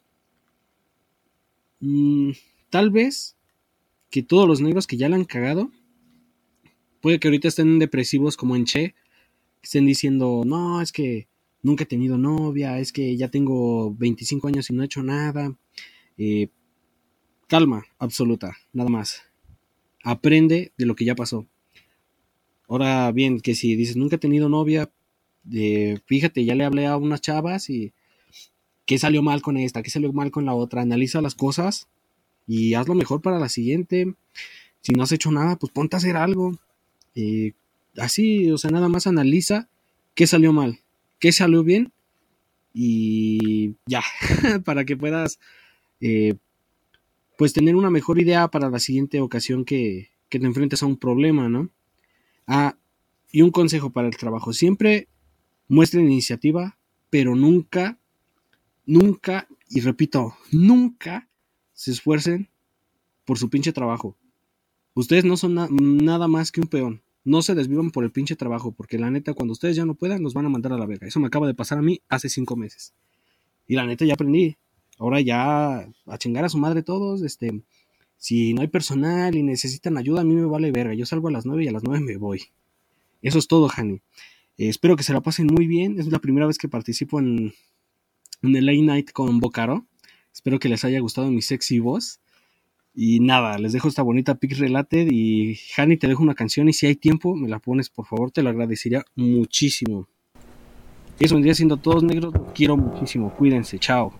Mm, tal vez que todos los negros que ya la han cagado, puede que ahorita estén depresivos como en Che, estén diciendo, no, es que nunca he tenido novia, es que ya tengo veinticinco años y no he hecho nada. Eh, calma absoluta, nada más. Aprende de lo que ya pasó. Ahora bien, que si dices, nunca he tenido novia, eh, fíjate, ya le hablé a unas chavas y ¿qué salió mal con esta? ¿Qué salió mal con la otra? Analiza las cosas y haz lo mejor para la siguiente. Si no has hecho nada, pues ponte a hacer algo. Eh, así, o sea, nada más analiza qué salió mal, qué salió bien y ya, para que puedas eh, pues tener una mejor idea para la siguiente ocasión que, que te enfrentes a un problema, ¿no? Ah, y un consejo para el trabajo, siempre muestren iniciativa, pero nunca, nunca, y repito, nunca se esfuercen por su pinche trabajo. Ustedes no son na- nada más que un peón. No se desvivan por el pinche trabajo, porque la neta, cuando ustedes ya no puedan, los van a mandar a la verga. Eso me acaba de pasar a mí hace cinco meses. Y la neta ya aprendí. Ahora ya a chingar a su madre todos. Este, si no hay personal y necesitan ayuda, a mí me vale verga. Yo salgo a las nueve y a las nueve me voy. Eso es todo, Hani. Eh, espero que se la pasen muy bien. Es la primera vez que participo en, en el Late Night con Bocaro. Espero que les haya gustado mi sexy voz. Y nada, les dejo esta bonita pic related y Hani, te dejo una canción y si hay tiempo me la pones, por favor, te lo agradecería muchísimo. Eso vendría siendo todos, negros, los quiero muchísimo, cuídense, chao.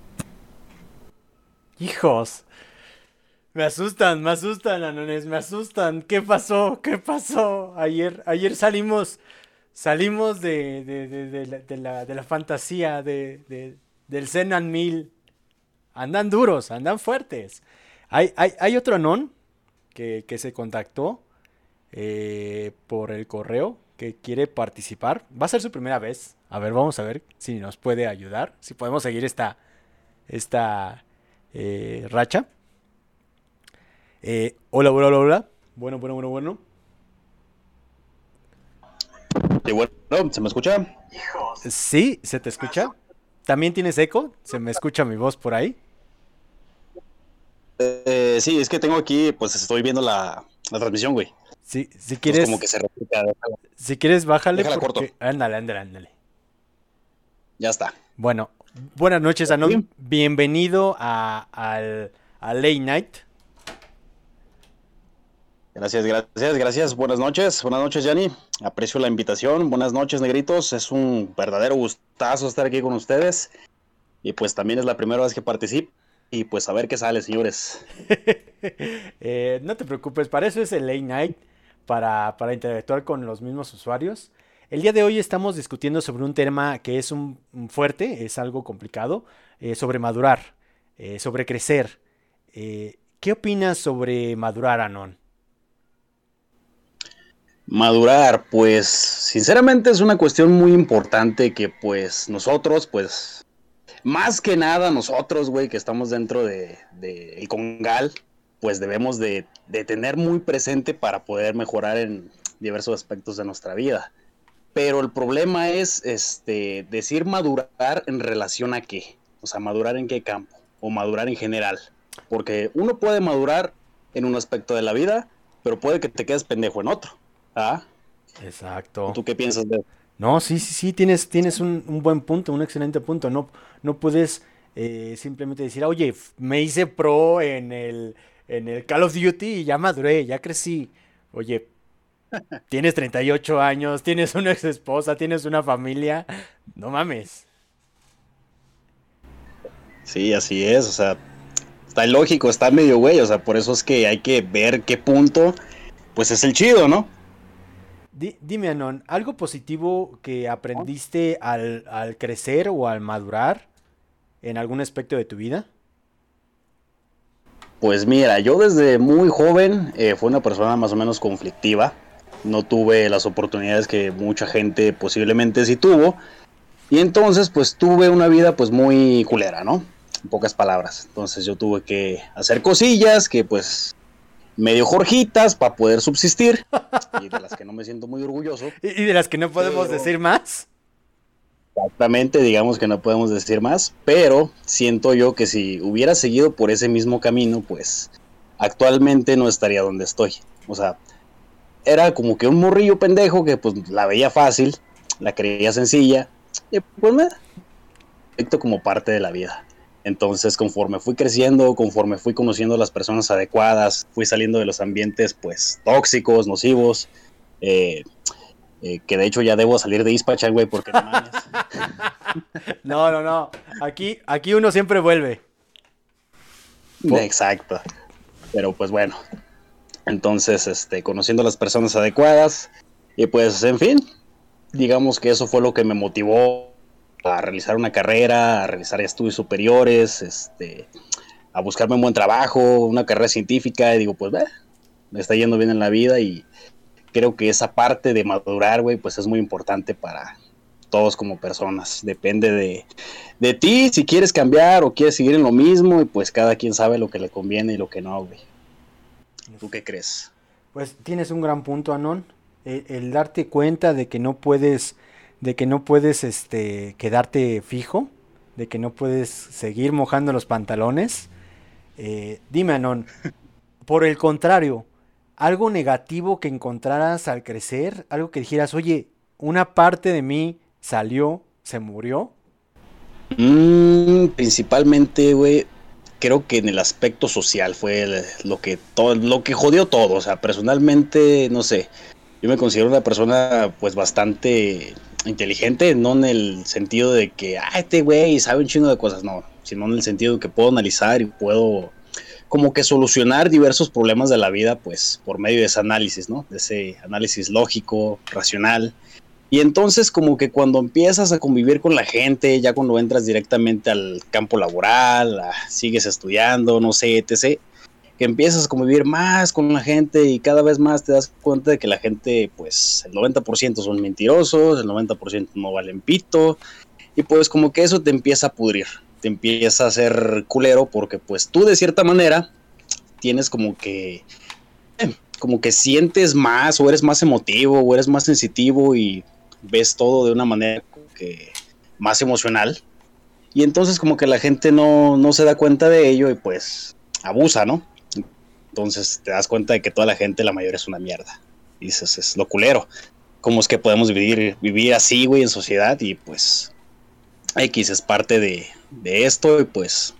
Hijos, me asustan, me asustan, anones, me asustan. ¿Qué pasó? ¿Qué pasó? Ayer, ayer salimos, salimos de, de, de, de, la, de, la, de la fantasía de, de, del Zenan mil. Andan duros, andan fuertes. Hay, hay, hay otro anon que, que se contactó eh, por el correo que quiere participar. Va a ser su primera vez. A ver, vamos a ver si nos puede ayudar. Si podemos seguir esta, esta eh, racha. Eh, hola, hola, hola, hola. Bueno, bueno, bueno, bueno. Sí, bueno, ¿se me escucha? Sí, se te escucha. ¿También tienes eco? ¿Se me escucha mi voz por ahí? Eh, sí, es que tengo aquí, pues estoy viendo la, la transmisión, güey. Sí, si quieres. Pues como que se replica. Déjala. Si quieres, bájale. Déjala porque... corto. Ándale, ándale, ándale. Ya está. Bueno, buenas noches, Anon. Bienvenido a, al, a Late Night. Gracias, gracias, gracias. Buenas noches, buenas noches, Yanni. Aprecio la invitación. Buenas noches, negritos. Es un verdadero gustazo estar aquí con ustedes. Y pues también es la primera vez que participo. Y pues a ver qué sale, señores. eh, no te preocupes, para eso es el Late Night, para, para interactuar con los mismos usuarios. El día de hoy estamos discutiendo sobre un tema que es un, un fuerte, es algo complicado, eh, sobre madurar, eh, sobre crecer. Eh, ¿Qué opinas sobre madurar, Anon? Madurar, pues sinceramente es una cuestión muy importante que pues nosotros, pues más que nada nosotros, güey, que estamos dentro de, de el Congal, pues debemos de, de tener muy presente para poder mejorar en diversos aspectos de nuestra vida. Pero el problema es este decir madurar en relación a qué, o sea, madurar en qué campo, o madurar en general, porque uno puede madurar en un aspecto de la vida, pero puede que te quedes pendejo en otro. ¿Ah? Exacto. ¿Tú qué piensas de eso? No, sí, sí, sí, tienes, tienes un, un buen punto, un excelente punto. No, no puedes eh, simplemente decir, oye, me hice pro en el, en el Call of Duty y ya maduré, ya crecí. Oye, tienes treinta y ocho años, tienes una ex esposa, tienes una familia, no mames. Sí, así es, o sea, está ilógico, está medio güey, o sea, por eso es que hay que ver qué punto, pues es el chido, ¿no? Di, dime, Anon, ¿algo positivo que aprendiste al, al crecer o al madurar en algún aspecto de tu vida? Pues mira, yo desde muy joven eh, fui una persona más o menos conflictiva. No tuve las oportunidades que mucha gente posiblemente sí tuvo. Y entonces pues tuve una vida pues muy culera, ¿no? En pocas palabras. Entonces yo tuve que hacer cosillas que pues... medio jorjitas para poder subsistir, y de las que no me siento muy orgulloso. ¿Y de las que no podemos pero... decir más? Exactamente, digamos que no podemos decir más, pero siento yo que si hubiera seguido por ese mismo camino, pues actualmente no estaría donde estoy. O sea, era como que un morrillo pendejo que pues la veía fácil, la creía sencilla, y pues me afecto como parte de la vida. Entonces, conforme fui creciendo, conforme fui conociendo a las personas adecuadas, fui saliendo de los ambientes, pues, tóxicos, nocivos, eh, eh, que de hecho ya debo salir de Ispachan, güey, porque no mames. No, no, no, aquí, aquí uno siempre vuelve. Exacto, pero pues bueno, entonces, este, conociendo a las personas adecuadas, y pues, en fin, digamos que eso fue lo que me motivó a realizar una carrera, a realizar estudios superiores, este, a buscarme un buen trabajo, una carrera científica, y digo, pues, eh, me está yendo bien en la vida, y creo que esa parte de madurar, güey, pues es muy importante para todos como personas. Depende de, de ti, si quieres cambiar o quieres seguir en lo mismo, y pues cada quien sabe lo que le conviene y lo que no, güey. ¿Tú qué crees? Pues tienes un gran punto, Anon, el, el darte cuenta de que no puedes... de que no puedes este, quedarte fijo, de que no puedes seguir mojando los pantalones. Eh, dime, Anon, por el contrario, algo negativo que encontraras al crecer, algo que dijeras, oye, una parte de mí salió, se murió. Mm, principalmente, güey, creo que en el aspecto social fue el, lo que todo, lo que jodió todo. O sea, personalmente, no sé, yo me considero una persona, pues, bastante inteligente, no en el sentido de que, ah, este güey sabe un chingo de cosas, no, sino en el sentido de que puedo analizar y puedo como que solucionar diversos problemas de la vida, pues, por medio de ese análisis, ¿no? De ese análisis lógico, racional. Y entonces como que cuando empiezas a convivir con la gente, ya cuando entras directamente al campo laboral, a, sigues estudiando, no sé, etcétera, que empiezas a convivir más con la gente y cada vez más te das cuenta de que la gente, pues, el noventa por ciento son mentirosos, el noventa por ciento no valen pito, y pues como que eso te empieza a pudrir, te empieza a hacer culero porque pues tú de cierta manera tienes como que, eh, como que sientes más o eres más emotivo o eres más sensitivo y ves todo de una manera que más emocional, y entonces como que la gente no, no se da cuenta de ello y pues abusa, ¿no? Entonces te das cuenta de que toda la gente, la mayoría es una mierda. Y dices, es lo culero. ¿Cómo es que podemos vivir, vivir así, güey, en sociedad? Y pues X es parte de, de esto y pues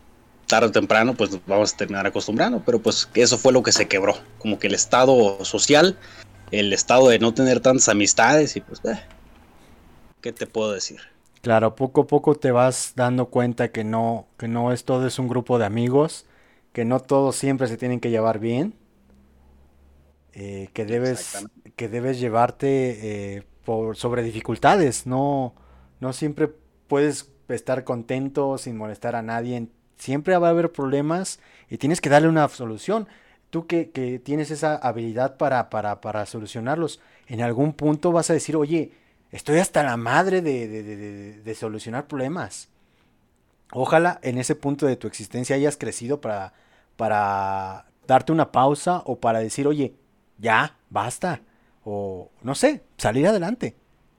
tarde o temprano pues nos vamos a terminar acostumbrando, pero pues eso fue lo que se quebró, como que el estado social, el estado de no tener tantas amistades y pues, eh, ¿qué te puedo decir? Claro, poco a poco te vas dando cuenta que no, que no es todo es un grupo de amigos, que no todos siempre se tienen que llevar bien, eh, que debes, que debes llevarte eh, por, sobre dificultades, no, no siempre puedes estar contento sin molestar a nadie, siempre va a haber problemas y tienes que darle una solución. Tú que, que tienes esa habilidad para, para, para solucionarlos, en algún punto vas a decir, oye, estoy hasta la madre de, de, de, de, de solucionar problemas. Ojalá en ese punto de tu existencia hayas crecido para, para darte una pausa o para decir, oye, ya, basta. O no sé, salir adelante.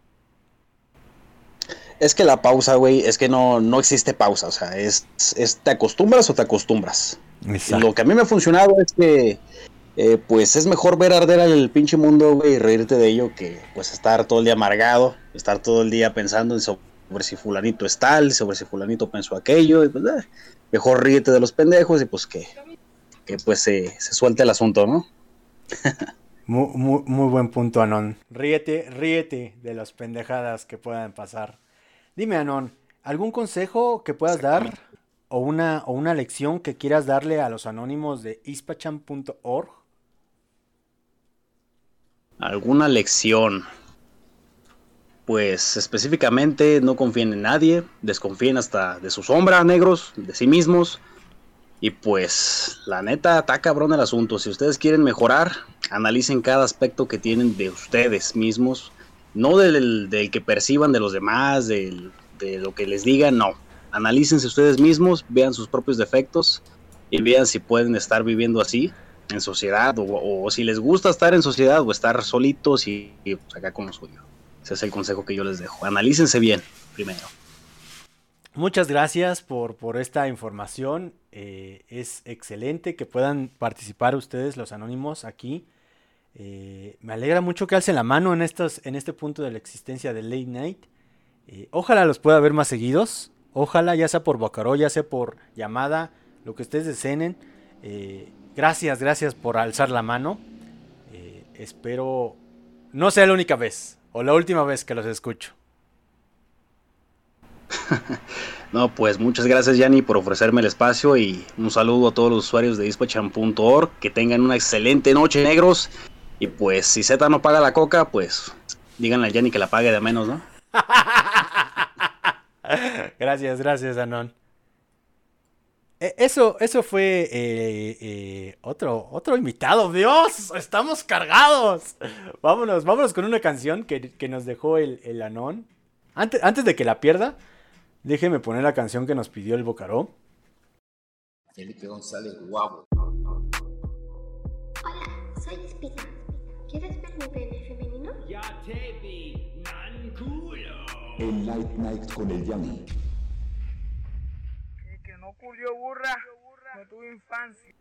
Es que la pausa, güey, es que no, no existe pausa. O sea, es, es te acostumbras o te acostumbras. Exacto. Lo que a mí me ha funcionado es que Eh, pues es mejor ver arder al pinche mundo, güey, y reírte de ello que pues estar todo el día amargado, estar todo el día pensando en sobre si fulanito es tal, sobre si fulanito pensó aquello, y pues eh, mejor ríete de los pendejos y pues que, que pues se, se suelte el asunto, ¿no? muy, muy, muy buen punto, Anon. Ríete, ríete de las pendejadas que puedan pasar. Dime, Anon, ¿algún consejo que puedas dar o una, o una lección que quieras darle a los anónimos de ispachan punto org? ¿Alguna lección? Pues específicamente no confíen en nadie, desconfíen hasta de su sombra, negros, de sí mismos. Y pues la neta está cabrón el asunto. Si ustedes quieren mejorar, analicen cada aspecto que tienen de ustedes mismos. No del, del que perciban de los demás, del, de lo que les digan, no. Analícense ustedes mismos, vean sus propios defectos y vean si pueden estar viviendo así en sociedad o, o si les gusta estar en sociedad o estar solitos y, y pues acá con lo suyo. Ese es el consejo que yo les dejo. Analícense bien primero. Muchas gracias por, por esta información. Eh, es excelente que puedan participar ustedes, los anónimos, aquí. Eh, me alegra mucho que alcen la mano en, estos, en este punto de la existencia de Late Night. Eh, ojalá los pueda ver más seguidos. Ojalá, ya sea por Bocaró, ya sea por llamada, lo que ustedes deseen. Eh, gracias, gracias por alzar la mano. Eh, espero no sea la única vez o la última vez que los escucho. No, pues muchas gracias, Yanni, por ofrecerme el espacio y un saludo a todos los usuarios de ispachan punto org. Que tengan una excelente noche, negros. Y pues si Z no paga la coca, pues díganle a Yanni que la pague de menos, ¿no? Gracias, gracias, Anon. Eh, eso, eso fue eh, eh, otro, otro invitado. ¡Dios! ¡Estamos cargados! Vámonos, vámonos con una canción que, que nos dejó el, el Anon. Antes, antes de que la pierda, déjeme poner la canción que nos pidió el Bocaró. Felipe González, guapo. Hola, soy Espina. ¿Quieres ver mi pene femenino? Ya te vi, Nanculo. El Late Night con el Yanni. Que, que no culió burra, no tuve infancia.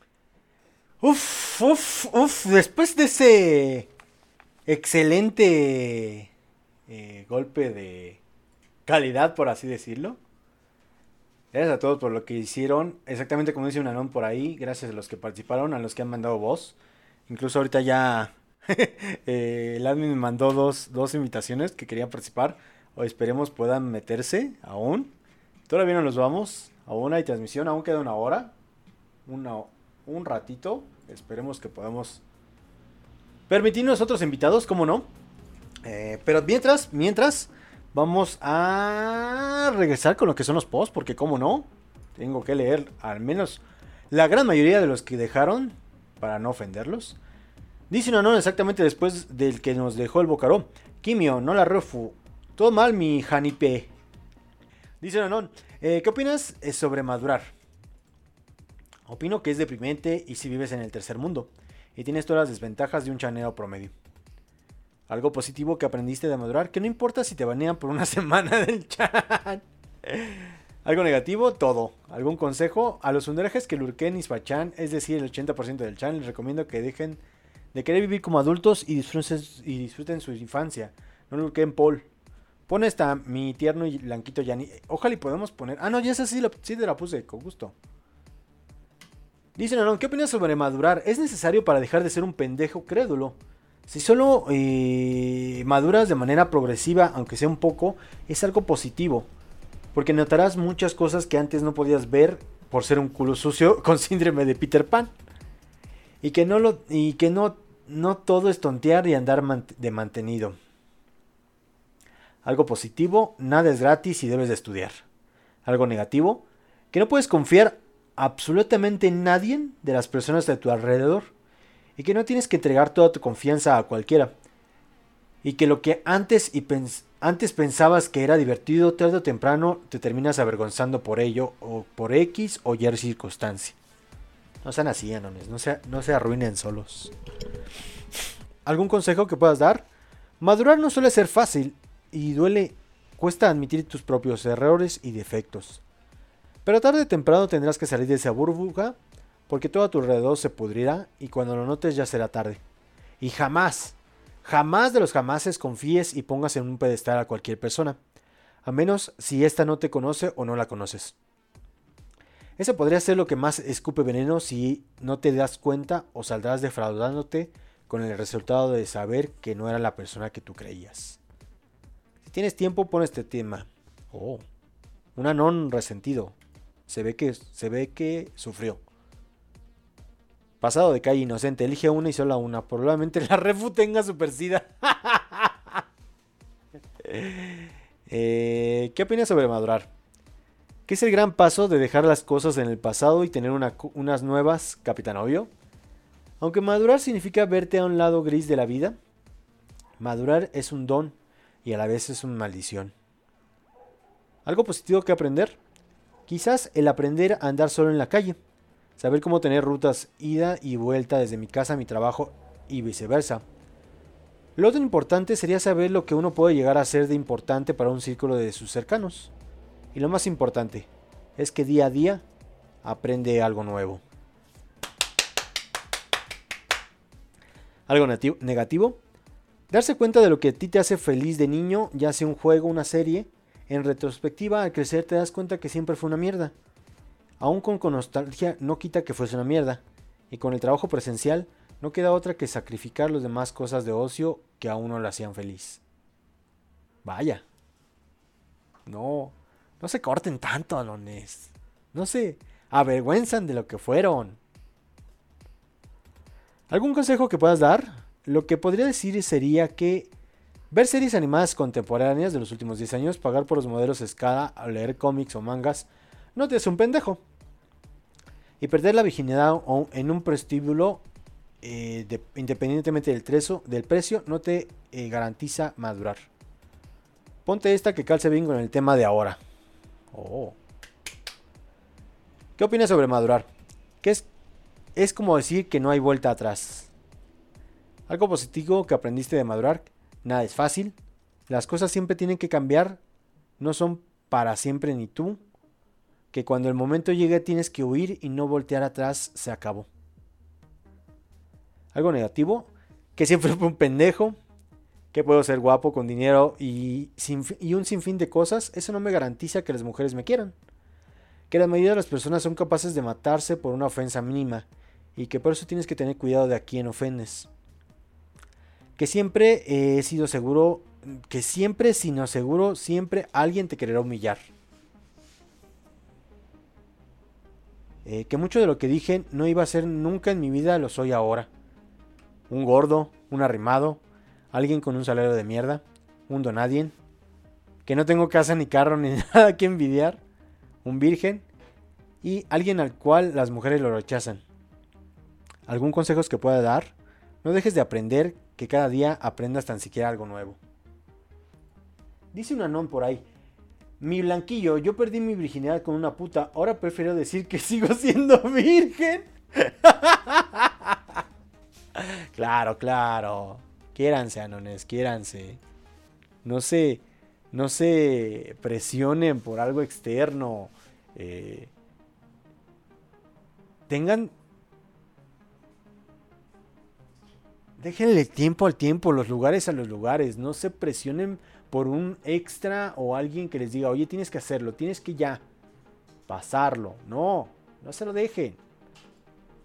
Uf, uf, uf. Después de ese excelente eh, golpe de calidad, por así decirlo. Gracias a todos por lo que hicieron. Exactamente como dice un Anon por ahí. Gracias a los que participaron, a los que han mandado voz. Incluso ahorita ya eh, el admin me mandó dos, dos invitaciones que querían participar. O esperemos puedan meterse aún. Todavía no nos vamos. Aún hay transmisión. Aún queda una hora. Una, un ratito. Esperemos que podamos permitirnos otros invitados. ¿Cómo no? Eh, pero mientras, mientras... Vamos a regresar con lo que son los posts, porque cómo no, tengo que leer al menos la gran mayoría de los que dejaron, para no ofenderlos. Dice un Anon exactamente después del que nos dejó el Bocaró. Kimio, no la refu. Todo mal, mi Janipe. Dice un Anon, eh, ¿qué opinas sobre madurar? Opino que es deprimente y si vives en el tercer mundo y tienes todas las desventajas de un chanero promedio. Algo positivo que aprendiste de madurar, que no importa si te banean por una semana del chat. Algo negativo, todo. ¿Algún consejo? A los underages que lurquen Ispachan, es decir, el ochenta por ciento del chat, les recomiendo que dejen de querer vivir como adultos y disfruten, y disfruten su infancia. No lurquen Paul. Pone esta mi tierno y blanquito Yanni. Ojalá y podemos poner... Ah, no, ya esa sí, la, sí te la puse, con gusto. Dicen, ¿no? ¿Qué opinas sobre madurar? ¿Es necesario para dejar de ser un pendejo crédulo? Si solo eh, maduras de manera progresiva, aunque sea un poco, es algo positivo. Porque notarás muchas cosas que antes no podías ver por ser un culo sucio con síndrome de Peter Pan. Y que no, lo, y que no, no todo es tontear y andar man- de mantenido. Algo positivo, nada es gratis y debes de estudiar. Algo negativo, que no puedes confiar absolutamente en nadie de las personas de tu alrededor. Y que no tienes que entregar toda tu confianza a cualquiera. Y que lo que antes, y pens- antes pensabas que era divertido, tarde o temprano te terminas avergonzando por ello, o por X o Y circunstancia. No sean así, anones, no se, no se arruinen solos. ¿Algún consejo que puedas dar? Madurar no suele ser fácil y duele, cuesta admitir tus propios errores y defectos. Pero tarde o temprano tendrás que salir de esa burbuja, porque todo a tu alrededor se pudrirá y cuando lo notes ya será tarde. Y jamás, jamás de los jamases confíes y pongas en un pedestal a cualquier persona, a menos si ésta no te conoce o no la conoces. Eso podría ser lo que más escupe veneno si no te das cuenta o saldrás defraudándote con el resultado de saber que no era la persona que tú creías. Si tienes tiempo, pon este tema. Oh, un anón resentido. Se ve que, se ve que sufrió. Pasado de calle inocente, elige una y solo una. Probablemente la refu tenga super sida. eh, ¿Qué opinas sobre madurar? ¿Qué es el gran paso de dejar las cosas en el pasado y tener una, unas nuevas, Capitán Obvio? Aunque madurar significa verte a un lado gris de la vida, madurar es un don y a la vez es una maldición. ¿Algo positivo que aprender? Quizás el aprender a andar solo en la calle. Saber cómo tener rutas ida y vuelta desde mi casa a mi trabajo y viceversa. Lo otro importante sería saber lo que uno puede llegar a ser de importante para un círculo de sus cercanos. Y lo más importante es que día a día aprende algo nuevo. Algo negativo. Darse cuenta de lo que a ti te hace feliz de niño, ya sea un juego, una serie. En retrospectiva, al crecer te das cuenta que siempre fue una mierda. Aún con, con nostalgia no quita que fuese una mierda. Y con el trabajo presencial no queda otra que sacrificar las demás cosas de ocio que a uno le hacían feliz. Vaya. No, no se corten tanto, alones. No se avergüenzan de lo que fueron. ¿Algún consejo que puedas dar? Lo que podría decir sería que ver series animadas contemporáneas de los últimos diez años, pagar por los modelos a escala, leer cómics o mangas, no te hace un pendejo. Y perder la virginidad en un prostíbulo, eh, de, independientemente del, trezo, del precio, no te eh, garantiza madurar. Ponte esta que calce bien con el tema de ahora. Oh. ¿Qué opinas sobre madurar? ¿Qué es, es como decir que no hay vuelta atrás. Algo positivo que aprendiste de madurar. Nada es fácil. Las cosas siempre tienen que cambiar. No son para siempre ni tú. Que cuando el momento llegue tienes que huir y no voltear atrás, se acabó. Algo negativo, que siempre fue un pendejo, que puedo ser guapo, con dinero y, sin, y un sinfín de cosas, eso no me garantiza que las mujeres me quieran. Que la mayoría de las personas son capaces de matarse por una ofensa mínima y que por eso tienes que tener cuidado de a quién ofendes. Que siempre he sido seguro, que siempre, si no seguro, siempre alguien te querrá humillar. Eh, que mucho de lo que dije no iba a ser nunca en mi vida, lo soy ahora. Un gordo, un arrimado, alguien con un salario de mierda, un donadien, que no tengo casa ni carro ni nada que envidiar, un virgen y alguien al cual las mujeres lo rechazan. ¿Algún consejo que pueda dar? No dejes de aprender, que cada día aprendas tan siquiera algo nuevo. Dice un anón por ahí. Mi blanquillo, yo perdí mi virginidad con una puta. Ahora prefiero decir que sigo siendo virgen. Claro, claro. Quiéranse, anones, quiéranse. No se, no se presionen por algo externo. Eh, tengan... Déjenle tiempo al tiempo, los lugares a los lugares. No se presionen por un extra o alguien que les diga, oye, tienes que hacerlo, tienes que ya pasarlo. No, no se lo dejen.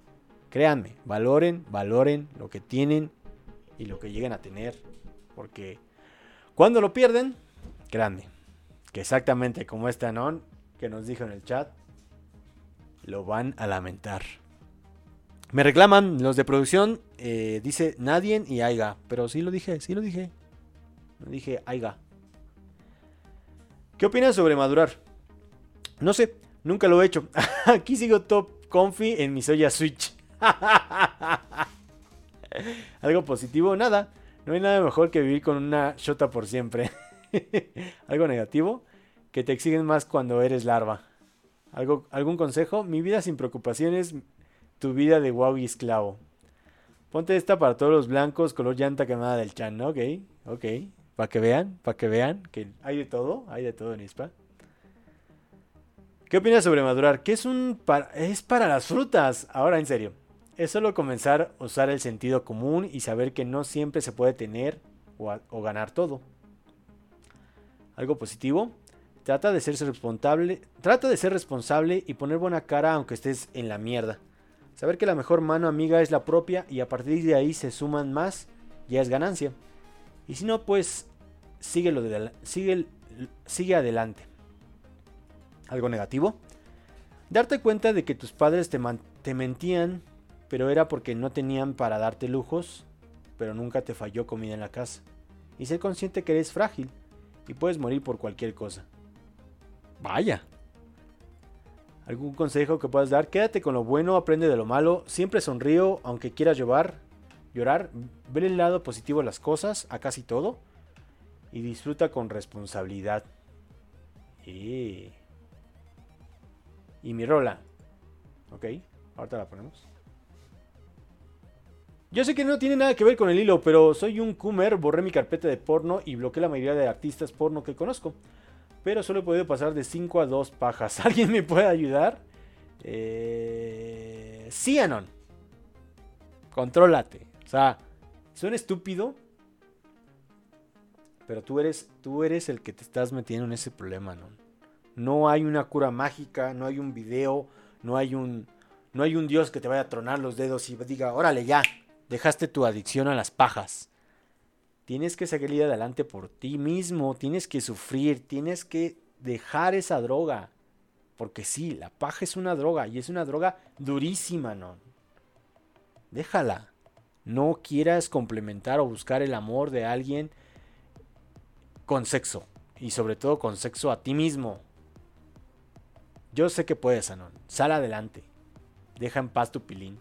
Créanme, valoren, valoren lo que tienen y lo que lleguen a tener. Porque cuando lo pierden, créanme, que exactamente como este Anon que nos dijo en el chat, lo van a lamentar. Me reclaman los de producción, eh, dice nadie y Aiga. Pero sí lo dije, sí lo dije. No dije Aiga. ¿Qué opinas sobre madurar? No sé, nunca lo he hecho. Aquí sigo top comfy en mi Soya Switch. ¿Algo positivo? Nada. No hay nada mejor que vivir con una shota por siempre. ¿Algo negativo? Que te exigen más cuando eres larva. ¿Algo, ¿Algún consejo? Mi vida sin preocupaciones, tu vida de wow y esclavo. Ponte esta para todos los blancos, color llanta quemada del chan, ¿no? Ok, ok. Para que vean, para que vean que hay de todo, hay de todo en ISPA. ¿Qué opinas sobre madurar? ¿Qué es un para, es para las frutas? Ahora en serio. Es solo comenzar a usar el sentido común y saber que no siempre se puede tener o, a, o ganar todo. ¿Algo positivo? Trata de ser responsable, trata de ser responsable y poner buena cara aunque estés en la mierda. Saber que la mejor mano amiga es la propia y a partir de ahí se suman más, ya es ganancia. Y si no, pues síguelo de, sigue, sigue adelante. ¿Algo negativo? Darte cuenta de que tus padres te, man, te mentían, pero era porque no tenían para darte lujos, pero nunca te falló comida en la casa. Y ser consciente que eres frágil y puedes morir por cualquier cosa. Vaya. ¿Algún consejo que puedas dar? Quédate con lo bueno, aprende de lo malo, siempre sonrío, aunque quieras llorar, llorar, ve el lado positivo de las cosas, a casi todo, y disfruta con responsabilidad. Y, y mi rola. Ok, ahorita la ponemos. Yo sé que no tiene nada que ver con el hilo, pero soy un coomer, borré mi carpeta de porno y bloqueé la mayoría de artistas porno que conozco. Pero solo he podido pasar de cinco a dos pajas. ¿Alguien me puede ayudar? Eh... Sí, Anon. Contrólate. O sea, suena estúpido. Pero tú eres, tú eres el que te estás metiendo en ese problema, Anon. No hay una cura mágica, no hay un video, no hay un, no hay un Dios que te vaya a tronar los dedos y diga, órale ya, dejaste tu adicción a las pajas. Tienes que salir adelante por ti mismo, tienes que sufrir, tienes que dejar esa droga. Porque sí, la paja es una droga y es una droga durísima, ¿no? Déjala. No quieras complementar o buscar el amor de alguien con sexo. Y sobre todo con sexo a ti mismo. Yo sé que puedes, Anon. Sal adelante. Deja en paz tu pilín.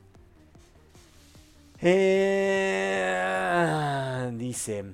Eh, dice,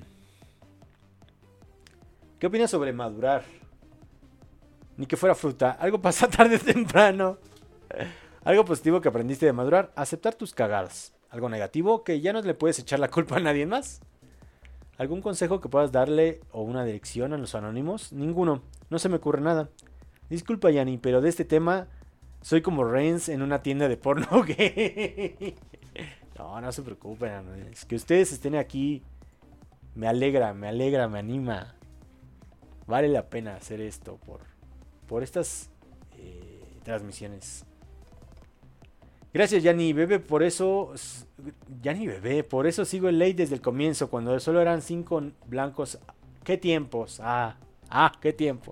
¿qué opinas sobre madurar? Ni que fuera fruta, algo pasa tarde o temprano. Algo positivo que aprendiste de madurar, aceptar tus cagadas. Algo negativo, que ya no le puedes echar la culpa a nadie más. ¿Algún consejo que puedas darle o una dirección a los anónimos? Ninguno, no se me ocurre nada. Disculpa, Yanni, pero de este tema soy como Reigns en una tienda de porno gay. No, no se preocupen, es que ustedes estén aquí me alegra, me alegra, me anima. Vale la pena hacer esto por, por estas eh, transmisiones. Gracias, Yanni Bebé, por eso Yanni Bebé, por eso sigo el ley desde el comienzo, cuando solo eran cinco blancos. ¿Qué tiempos? Ah, ah, qué tiempos.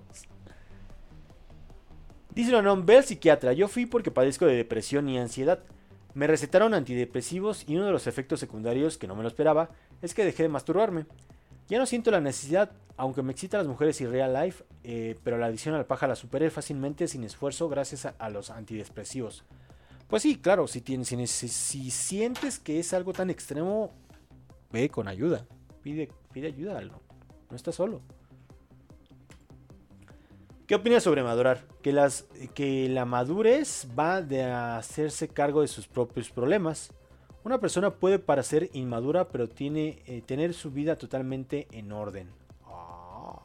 Dice la non, ve al psiquiatra. Yo fui porque padezco de depresión y ansiedad. Me recetaron antidepresivos y uno de los efectos secundarios, que no me lo esperaba, es que dejé de masturbarme. Ya no siento la necesidad, aunque me excitan las mujeres y real life, eh, pero la adicción a la paja la superé fácilmente sin esfuerzo gracias a, a los antidepresivos. Pues sí, claro, si, tienes, si, si, si sientes que es algo tan extremo, ve con ayuda, pide, pide ayuda, no, no estás solo. ¿Qué opinas sobre madurar? Que, las, que la madurez va de hacerse cargo de sus propios problemas. Una persona puede parecer inmadura, pero tiene eh, tener su vida totalmente en orden. Oh.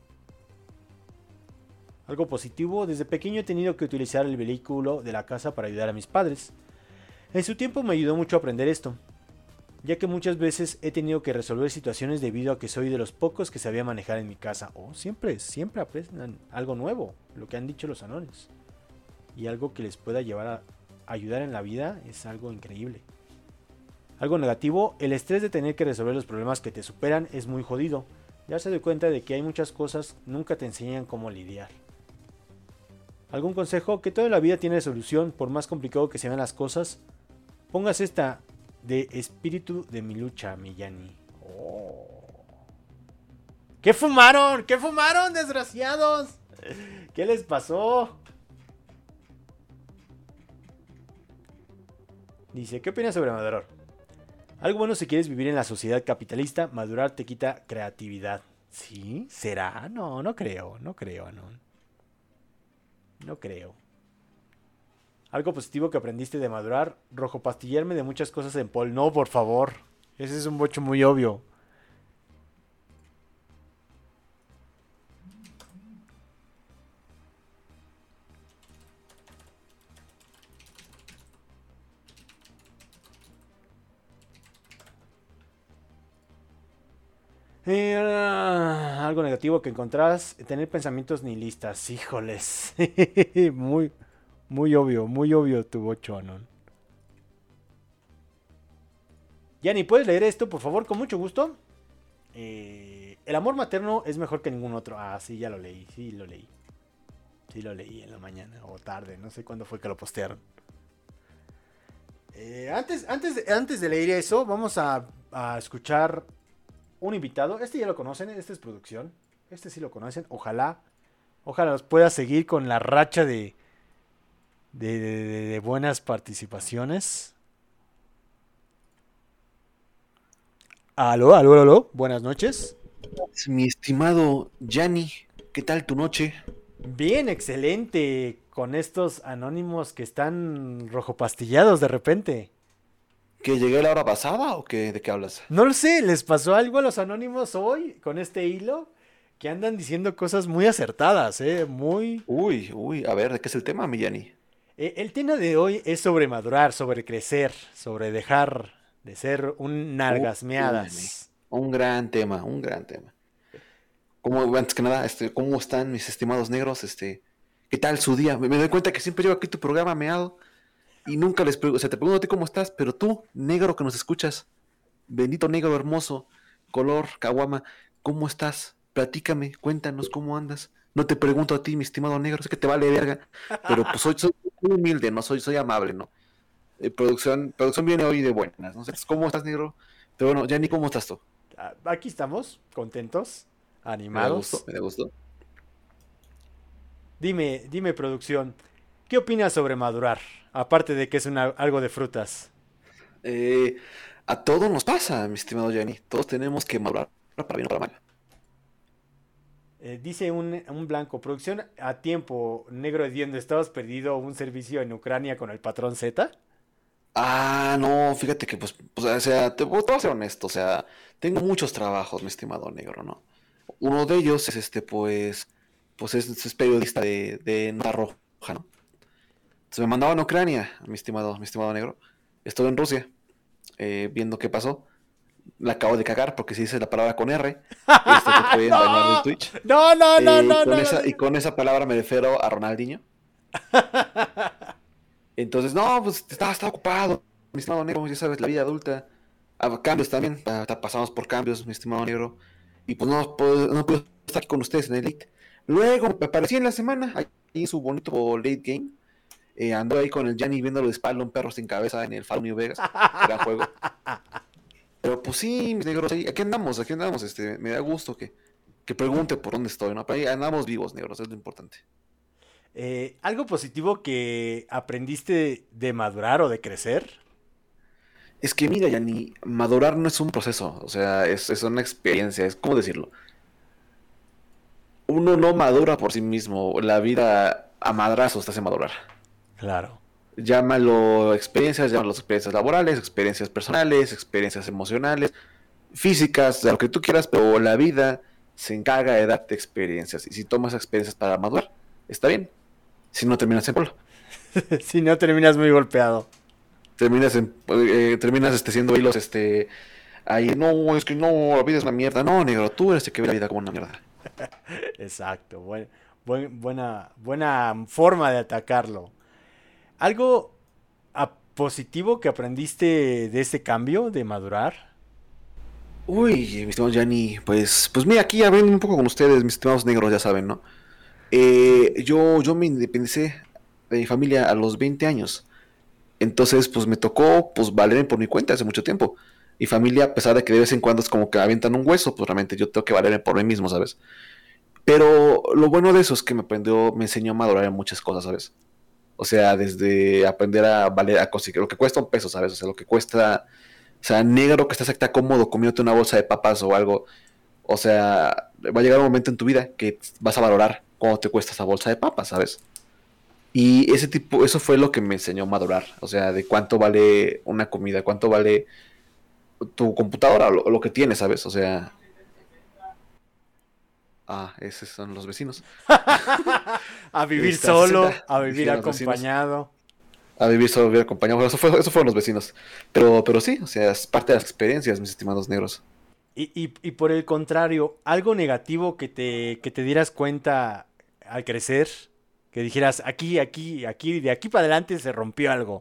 Algo positivo, desde pequeño he tenido que utilizar el vehículo de la casa para ayudar a mis padres. En su tiempo me ayudó mucho a aprender esto, ya que muchas veces he tenido que resolver situaciones debido a que soy de los pocos que sabía manejar en mi casa. Oh, siempre, siempre aprenden algo nuevo, lo que han dicho los anones. Y algo que les pueda llevar a, ayudar en la vida es algo increíble. Algo negativo, el estrés de tener que resolver los problemas que te superan es muy jodido. Ya se doy cuenta de que hay muchas cosas nunca te enseñan cómo lidiar. ¿Algún consejo? Que toda la vida tiene solución, por más complicado que se vean las cosas. Pongas esta de espíritu de mi lucha, mi Yanni. Oh. ¿Qué fumaron? ¿Qué fumaron, desgraciados? ¿Qué les pasó? Dice, ¿qué opinas sobre madurar? Algo bueno si quieres vivir en la sociedad capitalista, madurar te quita creatividad. ¿Sí? ¿Será? No, no creo, no creo, no. No creo. Algo positivo que aprendiste de madurar, rojo pastillarme de muchas cosas en Paul. No, por favor. Ese es un bocho muy obvio. Eh, uh, algo negativo que encontrás, tener pensamientos nihilistas. Híjoles. muy, muy obvio, muy obvio tu bocho, ¿no? Yanni, ¿puedes leer esto, por favor? Con mucho gusto. Eh, el amor materno es mejor que ningún otro. Ah, sí, ya lo leí, sí lo leí. Sí lo leí en la mañana o tarde, no sé cuándo fue que lo postearon. Eh, antes, antes, de, antes de leer eso, vamos a, a escuchar un invitado. Este ya lo conocen, este es producción. Este sí lo conocen, ojalá. Ojalá los pueda seguir con la racha de, de, de, de buenas participaciones. Aló, aló, aló, buenas noches. Mi estimado Yanni, ¿qué tal tu noche? Bien, excelente, con estos anónimos que están rojo pastillados de repente. ¿Que llegué a la hora pasada o qué, de qué hablas? No lo sé, ¿les pasó algo a los anónimos hoy con este hilo? Que andan diciendo cosas muy acertadas, ¿eh? Muy... Uy, uy, a ver, ¿de qué es el tema, mi Yanni? Eh, el tema de hoy es sobre madurar, sobre crecer, sobre dejar de ser un nalgasmeadas. Uh, un gran tema, un gran tema. Como, antes que nada, este, ¿cómo están mis estimados negros? Este, ¿qué tal su día? Me, me doy cuenta que siempre llevo aquí tu programa meado y nunca les pregunto, o sea, te pregunto a ti cómo estás, pero tú, negro que nos escuchas, bendito negro hermoso, color, caguama, ¿cómo estás? Platícame, cuéntanos cómo andas. No te pregunto a ti, mi estimado negro, sé que te vale verga, pero pues soy, soy muy humilde, no soy, soy amable, ¿no? Eh, producción, producción viene hoy de buenas, ¿no? ¿Cómo estás, negro? Pero bueno, Yanni, ¿cómo estás tú? Aquí estamos, contentos, animados. Me da gusto, me da gusto. Dime, dime, producción, ¿qué opinas sobre madurar? Aparte de que es una, algo de frutas. Eh, a todos nos pasa, mi estimado Yanni. Todos tenemos que madurar, para bien o para mal. Eh, dice un, un blanco, producción a tiempo, negro hediondo, ¿estabas perdido un servicio en Ucrania con el patrón Z? Ah, no, fíjate que pues, pues o sea, te, te voy a ser honesto, o sea, tengo muchos trabajos, mi estimado negro, ¿no? Uno de ellos es este, pues, pues es, es periodista de, de Nota Roja, ¿no? Entonces me mandaban a Ucrania, mi estimado, mi estimado negro. Estuve en Rusia, eh, viendo qué pasó. La acabo de cagar porque se dice la palabra con R. Esto te pueden no, dañar de Twitch. No, no, no, eh, no, con no, esa, no. Y con esa palabra me refiero a Ronaldinho. Entonces, no, pues estaba, estaba ocupado, mi estimado negro, ya sabes, la vida adulta. A cambios también, a, a, pasamos por cambios, mi estimado negro. Y pues no puedo, no puedo estar aquí con ustedes en el Elite. Luego me aparecí en la semana, ahí en su bonito late game. Eh, ando ahí con el Yanni viéndolo de espalda, un perro sin cabeza en el Fallout New Vegas. Gran juego. Pero pues sí, mis negros, ahí, aquí andamos, aquí andamos. Este, me da gusto que, que pregunte por dónde estoy, ¿no? Pero ahí andamos vivos, negros, es lo importante. Eh, ¿Algo positivo que aprendiste de madurar o de crecer? Es que mira, Yanni, madurar no es un proceso, o sea, es, es una experiencia, es ¿cómo decirlo? Uno no madura por sí mismo, la vida a madrazos te hace madurar. Claro. Llámalo experiencias, llámalo experiencias laborales, experiencias personales, experiencias emocionales, físicas, de lo que tú quieras, pero la vida se encarga de darte experiencias. Y si tomas experiencias para madurar, está bien. Si no, terminas en polo. Si no, terminas muy golpeado. Terminas en, eh, terminas este, siendo hilos, este, ahí, no, es que no, la vida es una mierda. No, negro, tú eres el que ve la vida como una mierda. Exacto, buen, buen, buena, buena forma de atacarlo. Algo positivo que aprendiste de ese cambio, de madurar? Uy, mi estimado Gianni, pues, pues mira, aquí hablando un poco con ustedes, mis estimados negros, ya saben, ¿no? Eh, yo, yo me independicé de mi familia a los veinte años. Entonces, pues me tocó, pues, valerme por mi cuenta hace mucho tiempo. Mi familia, a pesar de que de vez en cuando es como que avientan un hueso, pues realmente yo tengo que valerme por mí mismo, ¿sabes? Pero lo bueno de eso es que me aprendió, me enseñó a madurar en muchas cosas, ¿sabes? O sea, desde aprender a valer, a conseguir lo que cuesta un peso, ¿sabes? O sea, lo que cuesta, o sea, negro que estás acá cómodo comiéndote una bolsa de papas o algo. O sea, va a llegar un momento en tu vida que vas a valorar cuánto te cuesta esa bolsa de papas, ¿sabes? Y ese tipo, eso fue lo que me enseñó a madurar. O sea, de cuánto vale una comida, cuánto vale tu computadora o lo, lo que tienes, ¿sabes? O sea... Ah, esos son los vecinos. A vivir Está solo, sesenta, a vivir dijeron los vecinos. acompañado. A vivir solo, a vivir acompañado. Bueno, eso, fue, eso fueron los vecinos. Pero, pero sí, o sea, es parte de las experiencias, mis estimados negros. Y, y, y por el contrario, algo negativo que te, que te dieras cuenta al crecer, que dijeras, aquí, aquí, aquí, de aquí para adelante se rompió algo.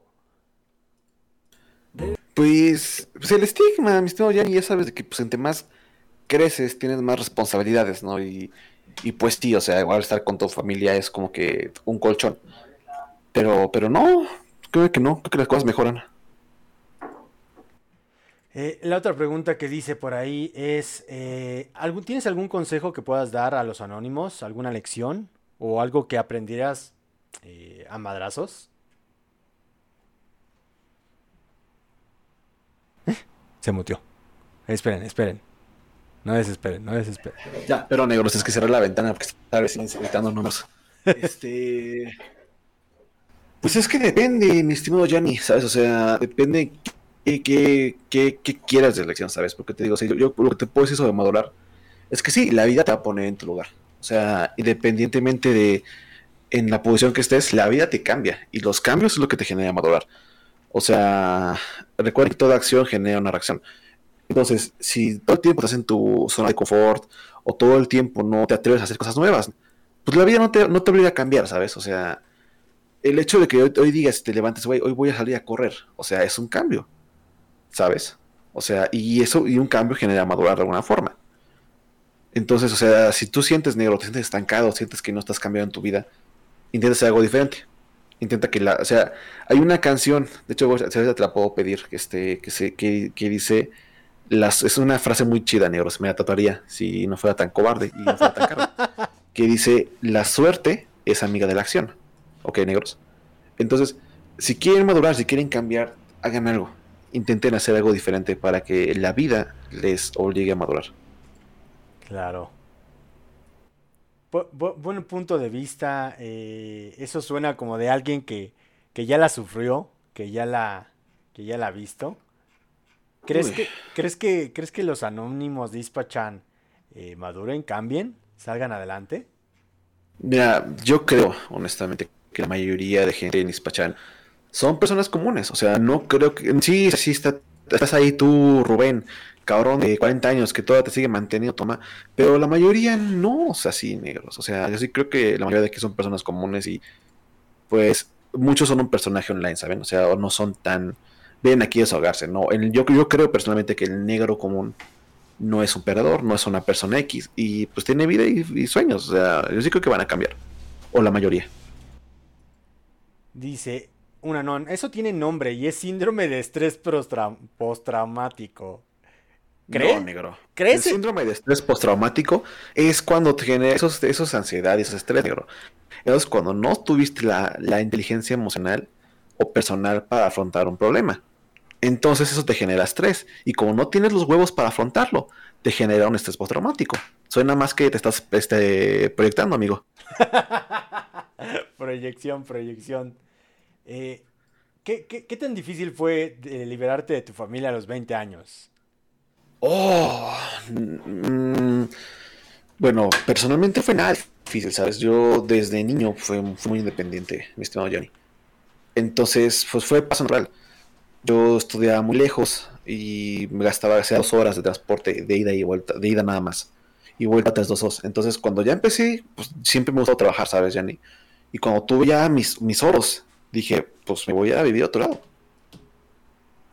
Pues, pues el estigma, mi estimado Gianni, ya sabes de que pues entre más creces tienes más responsabilidades, ¿no? Y, y pues sí, o sea, igual estar con tu familia es como que un colchón. Pero, pero no, creo que no, creo que las cosas mejoran. Eh, la otra pregunta que dice por ahí es, eh, ¿algún, ¿tienes algún consejo que puedas dar a los anónimos? ¿Alguna lección? ¿O algo que aprendieras eh, a madrazos? ¿Eh? Se mutió. Esperen, esperen. No desesperen, no desesperen. Ya, pero negros, es que cerré la ventana porque está recién gritando números. Este... Pues es que depende, mi estimado Gianni, ¿sabes? O sea, depende qué, qué, qué, qué quieras de elección, ¿sabes? Porque te digo, o sea, yo, yo lo que te puedo decir sobre madurar es que sí, la vida te va a poner en tu lugar. O sea, independientemente de en la posición que estés, la vida te cambia. Y los cambios es lo que te genera madurar. O sea, recuerda que toda acción genera una reacción. Entonces, si todo el tiempo estás en tu zona de confort o todo el tiempo no te atreves a hacer cosas nuevas, pues la vida no te, no te obliga a cambiar, ¿sabes? O sea, el hecho de que hoy, hoy digas, te levantes, güey, hoy voy a salir a correr, o sea, es un cambio, ¿sabes? O sea, y eso, y un cambio genera madurar de alguna forma. Entonces, o sea, si tú sientes negro, te sientes estancado, sientes que no estás cambiando en tu vida, intenta hacer algo diferente. Intenta que la, o sea, hay una canción, de hecho, si te la puedo pedir, este, que se, que, que dice, las, es una frase muy chida, negro, se me la tatuaría si no fuera tan cobarde y no fuera tan caro, que dice, la suerte es amiga de la acción. Ok, negros. Entonces, si quieren madurar, si quieren cambiar, hagan algo. Intenten hacer algo diferente para que la vida les obligue a madurar. Claro. Bu- bu- buen punto de vista. eh, eso suena como de alguien que, que ya la sufrió, que ya la, que ya la ha visto. ¿Crees Uy. que, crees que, crees que los anónimos de Ispachan eh, maduren, cambien, salgan adelante? Mira, yo creo, honestamente, que la mayoría de gente en Ispachan son personas comunes. O sea, no creo que... Sí, sí, está, estás ahí tú, Rubén, cabrón de cuarenta años, que todavía te sigue manteniendo, toma. Pero la mayoría no, o sea, sí, negros. O sea, yo sí creo que la mayoría de aquí son personas comunes y, pues, muchos son un personaje online, ¿saben? O sea, o no son tan... Ven aquí a desahogarse, ¿no? El, yo, yo creo personalmente que el negro común no es un perdedor, no es una persona X. Y, pues, tiene vida y, y sueños. O sea, yo sí creo que van a cambiar. O la mayoría. Dice un anón, eso tiene nombre y es síndrome de estrés prostra- postraumático. ¿Crees? No, negro. ¿Crees? El síndrome de estrés postraumático es cuando te genera esos, esos ansiedad y esos estrés, negro. Es cuando no tuviste la, la inteligencia emocional o personal para afrontar un problema. Entonces eso te genera estrés. Y como no tienes los huevos para afrontarlo, te genera un estrés postraumático. Suena más que te estás este, proyectando, amigo. Proyección, proyección. Eh, ¿qué, qué, qué tan difícil fue de liberarte de tu familia a los veinte años? Oh, mm, bueno, personalmente fue nada difícil, ¿sabes? Yo desde niño fui, fui muy independiente, mi estimado Johnny. Entonces, pues fue paso natural. Yo estudiaba muy lejos y me gastaba sea, dos horas de transporte de ida y vuelta, de ida nada más. Y vuelta tras dos horas. Entonces, cuando ya empecé, pues siempre me gustó trabajar, ¿sabes, Johnny? Y cuando tuve ya mis, mis oros, dije, pues me voy a vivir a otro lado.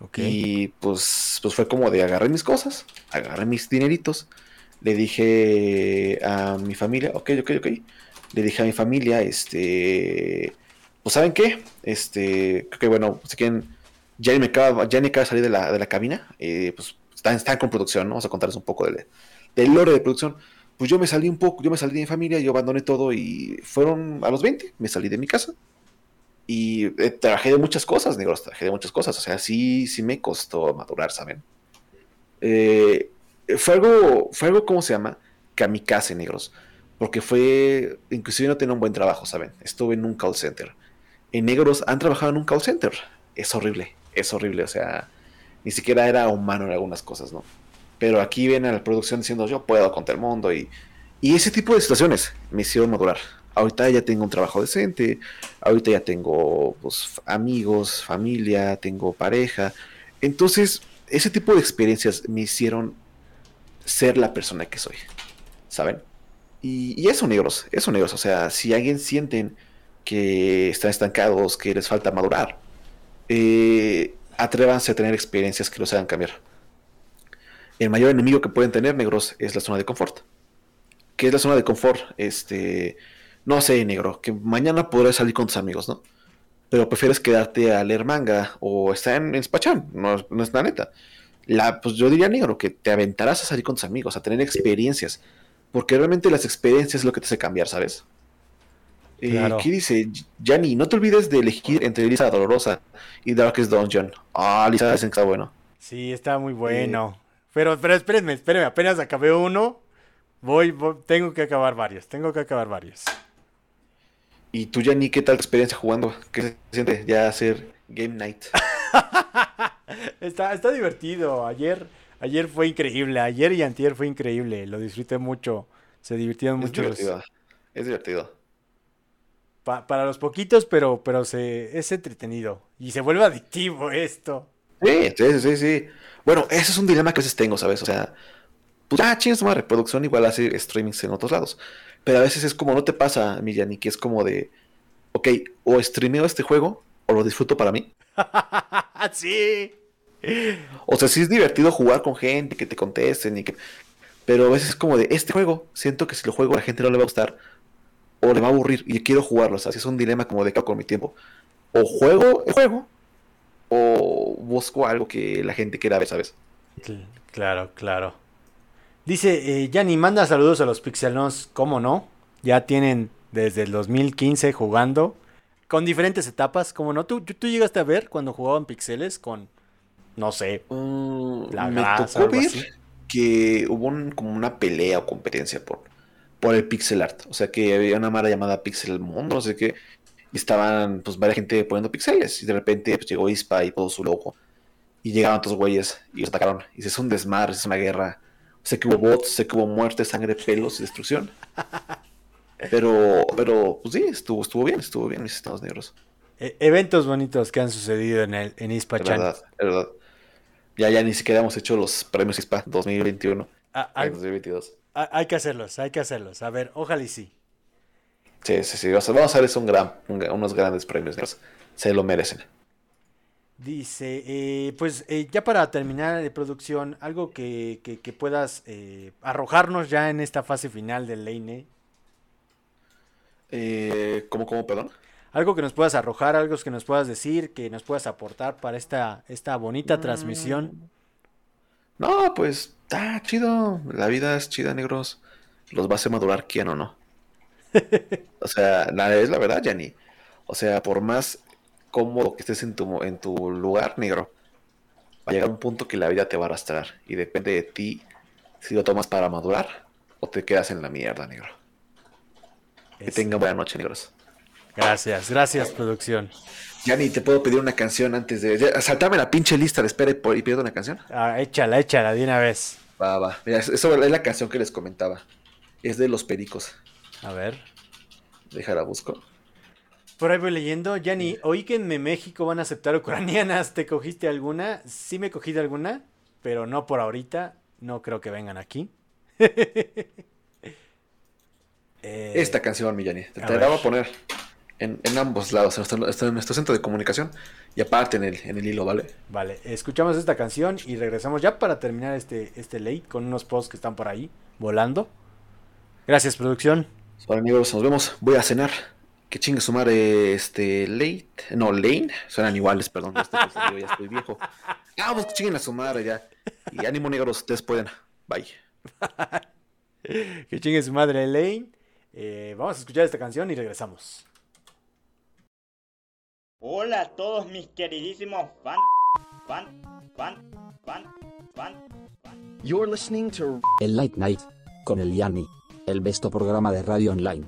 Okay. Y pues, pues fue como de agarré mis cosas, agarré mis dineritos, le dije a mi familia, ok, ok, ok, le dije a mi familia, este, pues ¿saben qué? Este, creo que bueno, si quieren, ya ni me acaba, ya ni acaba de salir de la, de la cabina, eh, pues están, están con producción, ¿no? Vamos a contarles un poco del, del lore de producción. Pues yo me salí un poco, yo me salí de mi familia, yo abandoné todo y fueron a los veinte, me salí de mi casa. Y eh, trabajé de muchas cosas, negros, trabajé de muchas cosas, o sea, sí, sí me costó madurar, ¿saben? Eh, fue algo, fue algo, ¿cómo se llama? Kamikaze, negros, porque fue, inclusive no tenía un buen trabajo, ¿saben? Estuve en un call center. En negros han trabajado en un call center, es horrible, es horrible, o sea, ni siquiera era humano en algunas cosas, ¿no? Pero aquí viene a la producción diciendo, yo puedo contra el mundo, y, y ese tipo de situaciones me hicieron madurar. Ahorita ya tengo un trabajo decente, ahorita ya tengo pues, amigos, familia, tengo pareja. Entonces, ese tipo de experiencias me hicieron ser la persona que soy, ¿saben? Y, y eso, negros, eso, negros. O sea, si alguien sienten que están estancados, que les falta madurar, eh, atrévanse a tener experiencias que los hagan cambiar. El mayor enemigo que pueden tener, negros, es la zona de confort. ¿Qué es la zona de confort? Este... No sé, negro, que mañana podrás salir con tus amigos, ¿no? Pero prefieres quedarte a leer manga o estar en, en Spachán, no, no es la neta. La, pues yo diría, negro, que te aventarás a salir con tus amigos, a tener experiencias, porque realmente las experiencias es lo que te hace cambiar, ¿sabes? Claro. Eh, ¿Qué dice? Yanni, no te olvides de elegir entre Lisa Dolorosa y Darkest Dungeon. Ah, Lisa dicen que está bueno. Sí, está muy bueno. Eh... Pero, pero espérenme, espérenme, apenas acabé uno. Voy, voy, tengo que acabar varios, tengo que acabar varios. ¿Y tú, Yanni, qué tal tu experiencia jugando? ¿Qué se siente ya hacer Game Night? está, está divertido. Ayer, ayer fue increíble. Ayer y antier fue increíble. Lo disfruté mucho. Se divirtieron mucho. Es divertido. Es divertido. Pa, para los poquitos, pero, pero se, es entretenido. Y se vuelve adictivo esto. Sí, sí, sí, sí. Bueno, ese es un dilema que a veces tengo, ¿sabes? O sea, pues, ah, chingas, una reproducción igual hace streamings en otros lados. Pero a veces es como, no te pasa, Millani, que es como de, ok, o streameo este juego, o lo disfruto para mí. Sí. O sea, sí es divertido jugar con gente, que te contesten, y que... pero a veces es como de, este juego, siento que si lo juego a la gente no le va a gustar, o le va a aburrir, y quiero jugarlo. O sea, es un dilema como de, ¿qué hago con mi tiempo? O juego el juego, o busco algo que la gente quiera ver, ¿sabes? Claro, claro. Dice, eh, Yanni, manda saludos a los Pixelnos, ¿cómo no? Ya tienen desde el dos mil quince jugando, con diferentes etapas, ¿cómo no? ¿Tú, tú llegaste a ver cuando jugaban pixeles con, no sé, uh, la me grasa, tocó algo ver así? Que hubo un, como una pelea o competencia por, por el pixel art. O sea, que había una mara llamada Pixel Mundo, no sé qué, y estaban, pues, varias gente poniendo pixeles, y de repente, pues, llegó Ispa y todo su logo, y llegaron otros güeyes, y los atacaron, y es un desmadre, es una guerra. Sé que hubo bots, sé que hubo muerte, sangre, pelos y destrucción. Pero, pero, pues sí, estuvo, estuvo bien, estuvo bien, mis estados negros. E- eventos bonitos que han sucedido en el en Ispachan. Es verdad, es verdad. Ya, ya ni siquiera hemos hecho los premios Ispa dos mil veintiuno. Ah, hay, dos mil veintidós. Hay que hacerlos, hay que hacerlos. A ver, ojalá y sí. Sí, sí, sí. Vamos a hacerles un gran, un, unos grandes premios negros. Se lo merecen. Dice, eh, pues eh, ya para terminar de producción, algo que, que, que puedas eh, arrojarnos ya en esta fase final del Leine. Eh, ¿Cómo, cómo, perdón? Algo que nos puedas arrojar, algo que nos puedas decir, que nos puedas aportar para esta, esta bonita mm. transmisión. No, pues está chido. La vida es chida, negros. Los va a hacer madurar quién o no. O sea, la, es la verdad, Yanni. O sea, por más cómodo que estés en tu, en tu lugar, negro, va a llegar un punto que la vida te va a arrastrar. Y depende de ti si lo tomas para madurar o te quedas en la mierda, negro. Es... Que tengan buena noche, negros. Gracias, gracias, producción. Yanni, ¿te puedo pedir una canción antes de... Saltame la pinche lista de espera y pido una canción? Ah, échala, échala, de una vez. Va, va. Mira, eso es la canción que les comentaba. Es de Los Pericos. A ver. Déjala, busco. Por ahí voy leyendo. Yanni, oí que en México van a aceptar ucranianas. ¿Te cogiste alguna? Sí me cogí de alguna, pero no por ahorita. No creo que vengan aquí. eh... Esta canción, mi Yanni. Te, te la voy a poner. en, en ambos lados, en nuestro, en nuestro centro de comunicación y aparte en el, en el hilo, ¿vale? Vale, escuchamos esta canción y regresamos ya para terminar este, este late con unos posts que están por ahí volando. Gracias, producción. Hola amigos, nos vemos. Voy a cenar. Que chingue su madre este late. No, Lane. Suenan iguales, perdón. Ya estoy, pensando, ya estoy viejo. Ah, pues que chinguen a su madre ya. Y ánimo negros, ustedes pueden. Bye. Que chingue su madre Lane. Eh, vamos a escuchar esta canción y regresamos. Hola a todos mis queridísimos fan, fan, fan, fan, fan, fan. You're listening to El Late Night con el Yanni, el besto programa de radio online.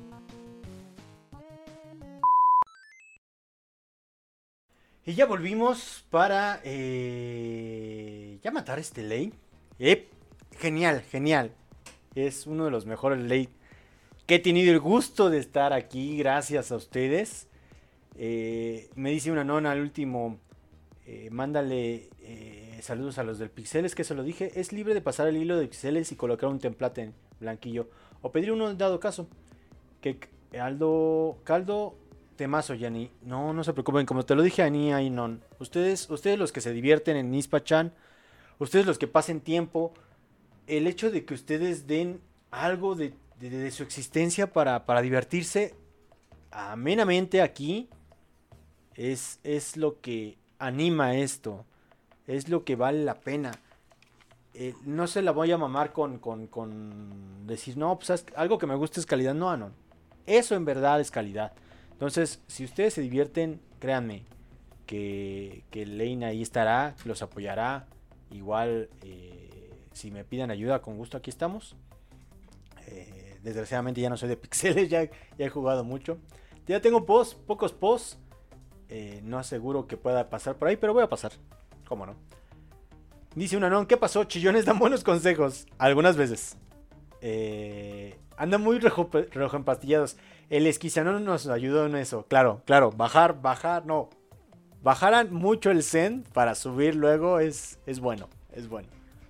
Y ya volvimos para eh, ya matar este late. Eh, genial, genial. Es uno de los mejores late que he tenido el gusto de estar aquí gracias a ustedes. Eh, me dice una nona al último, eh, mándale eh, saludos a los del Pixeles, que se lo dije. Es libre de pasar el hilo de Pixeles y colocar un template en blanquillo. O pedir uno en dado caso. Que Aldo, Caldo, temazo, Yanni. No, no se preocupen, como te lo dije a Ni ahí non. Ustedes, ustedes los que se divierten en Nispa-chan, ustedes los que pasen tiempo, el hecho de que ustedes den algo de, de, de su existencia para, para divertirse amenamente aquí, es, es lo que anima esto, es lo que vale la pena. Eh, no se la voy a mamar con, con, con decir, no, pues ¿sabes? Algo que me gusta es calidad. No, no, eso en verdad es calidad. Entonces, si ustedes se divierten, créanme que, que Lane ahí estará, los apoyará. Igual, eh, si me piden ayuda, con gusto aquí estamos. Eh, desgraciadamente ya no soy de Pixeles, ya, ya he jugado mucho. Ya tengo posts, pocos posts. Eh, no aseguro que pueda pasar por ahí, pero voy a pasar. ¿Cómo no? Dice una non, ¿qué pasó? Chillones dan buenos consejos. Algunas veces. Eh, andan muy rojo, rojo empastillados. El esquizanón nos ayudó en eso. Claro, claro. Bajar, bajar, no. Bajaran mucho el zen para subir luego es, es bueno. Es bueno.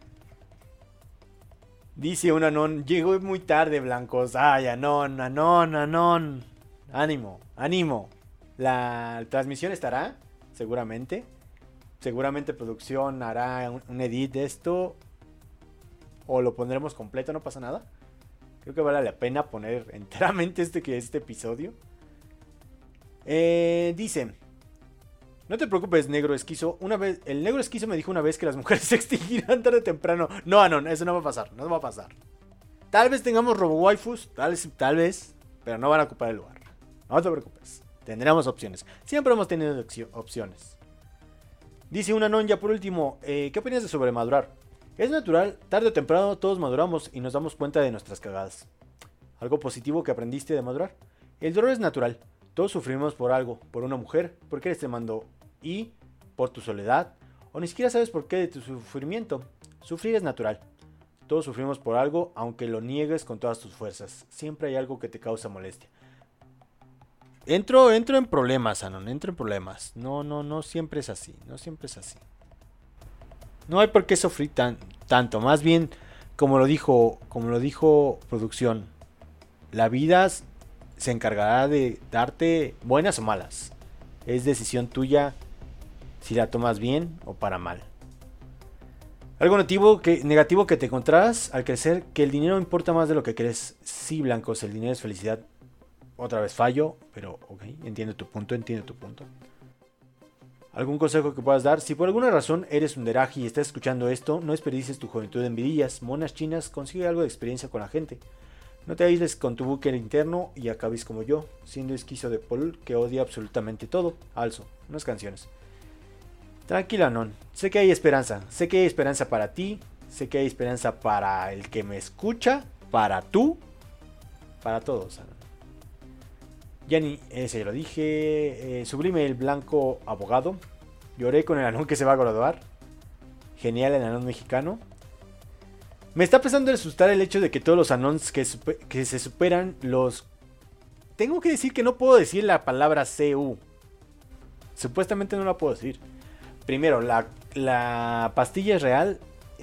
Dice una non, llegó muy tarde, blancos. Ay, anon, anon, anon. Ánimo, ánimo. La transmisión estará, seguramente. Seguramente producción hará un, un edit de esto. O lo pondremos completo, no pasa nada. Creo que vale la pena poner enteramente este, este episodio. Eh, dice: no te preocupes, negro esquizo. Una vez, el negro esquizo me dijo una vez que las mujeres se extinguirán tarde o temprano. No, no, eso no va a pasar, no va a pasar. Tal vez tengamos robo waifus, tal, tal vez, pero no van a ocupar el lugar. No te preocupes, tendremos opciones. Siempre hemos tenido opciones. Dice una non ya por último, eh, ¿qué opinas de sobremadurar? Es natural, tarde o temprano todos maduramos y nos damos cuenta de nuestras cagadas. ¿Algo positivo que aprendiste de madurar? El dolor es natural, todos sufrimos por algo, por una mujer, porque eres te mandó, y por tu soledad, o ni siquiera sabes por qué de tu sufrimiento. Sufrir es natural, todos sufrimos por algo, aunque lo niegues con todas tus fuerzas, siempre hay algo que te causa molestia. Entro, entro en problemas, Anon, entro en problemas. No, no, no siempre es así, no siempre es así. No hay por qué sufrir tan, tanto, más bien, como lo dijo, como lo dijo producción, la vida se encargará de darte buenas o malas. Es decisión tuya si la tomas bien o para mal. Algo negativo que, negativo que te encontrarás al crecer, que el dinero importa más de lo que crees. Sí, blancos, el dinero es felicidad. Otra vez fallo, pero ok, entiendo tu punto, entiendo tu punto. ¿Algún consejo que puedas dar? Si por alguna razón eres un deraji y estás escuchando esto, no desperdicies tu juventud en vidillas, monas chinas, consigue algo de experiencia con la gente. No te aísles con tu búnker interno y acabes como yo, siendo esquizo de Paul que odia absolutamente todo. Alzo, unas canciones. Tranquila, non. Sé que hay esperanza, sé que hay esperanza para ti, sé que hay esperanza para el que me escucha, para tú, para todos, Anon. Yanni, ese ya lo dije. Eh, sublime el blanco abogado. Lloré con el anón que se va a graduar. Genial el anón mexicano. Me está empezando a asustar el hecho de que todos los anons que, super, que se superan los... Tengo que decir que no puedo decir la palabra C U. Supuestamente no la puedo decir. Primero, la, la pastilla es real.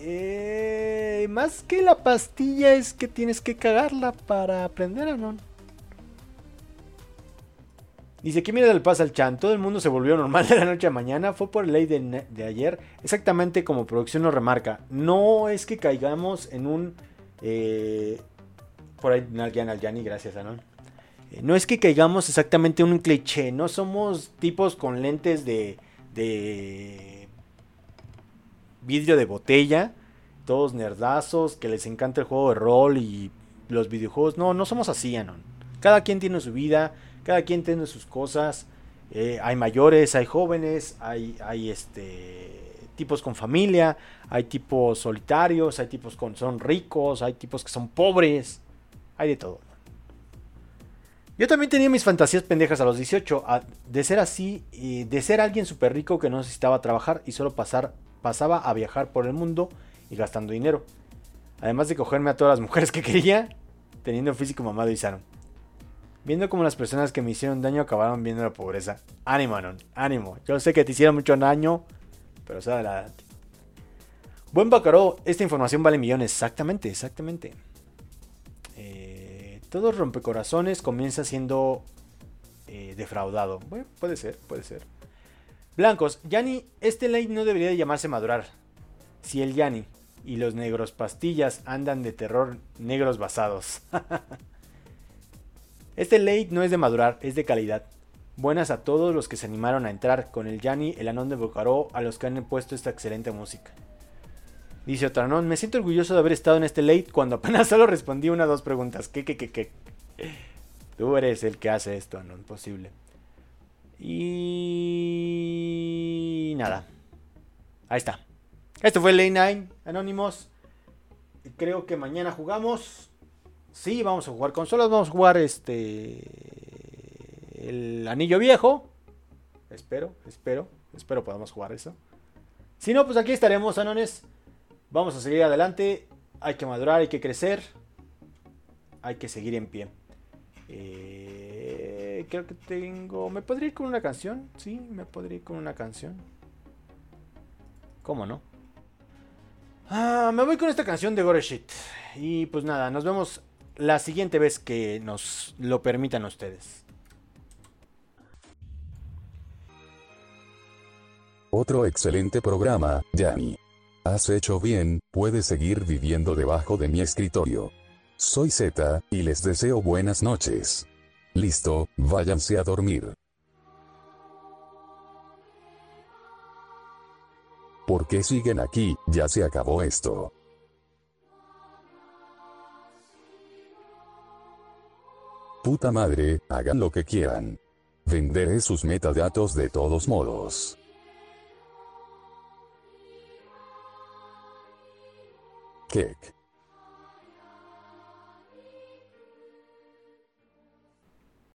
Eh, más que la pastilla es que tienes que cagarla para aprender, anon. Dice, ¿qué mierda le pasa al Chan? Todo el mundo se volvió normal de la noche a mañana. Fue por ley de, de ayer. Exactamente como producción nos remarca. No es que caigamos en un... Eh, por ahí, Nalgian Alyani, gracias, Anon. Eh, no es que caigamos exactamente en un cliché. No somos tipos con lentes de... de vidrio de botella. Todos nerdazos, que les encanta el juego de rol y los videojuegos. No, no somos así, Anon. Cada quien tiene su vida... Cada quien tiene sus cosas, eh, hay mayores, hay jóvenes, hay, hay este, tipos con familia, hay tipos solitarios, hay tipos que son ricos, hay tipos que son pobres, hay de todo. Yo también tenía mis fantasías pendejas a los dieciocho, a, de ser así, y de ser alguien súper rico que no necesitaba trabajar y solo pasar, pasaba a viajar por el mundo y gastando dinero. Además de cogerme a todas las mujeres que quería, teniendo un físico mamado y sano. Viendo cómo las personas que me hicieron daño acabaron viendo la pobreza. Ánimo, Anon, ánimo. Yo sé que te hicieron mucho daño, pero sal adelante. Buen Bacaró, esta información vale millones. Exactamente, exactamente. Eh, todo rompecorazones comienza siendo eh, defraudado. Bueno, puede ser, puede ser. Blancos, Yanni, este ley no debería de llamarse madurar. Si el Yanni y los negros pastillas andan de terror, negros basados. Este late no es de madurar, es de calidad. Buenas a todos los que se animaron a entrar con el Yanni, el Anón de Bocaró, a los que han puesto esta excelente música. Dice otro Anón, me siento orgulloso de haber estado en este late cuando apenas solo respondí una o dos preguntas. ¿Qué, qué, qué, qué? Tú eres el que hace esto, Anón, posible. Y... nada. Ahí está. Esto fue el Late Night, Anónimos. Creo que mañana jugamos... Sí, vamos a jugar consolas, vamos a jugar este... el anillo viejo. Espero, espero, espero podamos jugar eso. Si no, pues aquí estaremos, Anones. Vamos a seguir adelante. Hay que madurar, hay que crecer. Hay que seguir en pie. Eh, creo que tengo... ¿Me podría ir con una canción? Sí, me podría ir con una canción. ¿Cómo no? Ah, me voy con esta canción de Gore Shit. Y pues nada, nos vemos la siguiente vez que nos lo permitan ustedes. Otro excelente programa, Yanni. Has hecho bien, puedes seguir viviendo debajo de mi escritorio. Soy Z, y les deseo buenas noches. Listo, váyanse a dormir. ¿Por qué siguen aquí? Ya se acabó esto. Puta madre, hagan lo que quieran. Venderé sus metadatos de todos modos. Kek.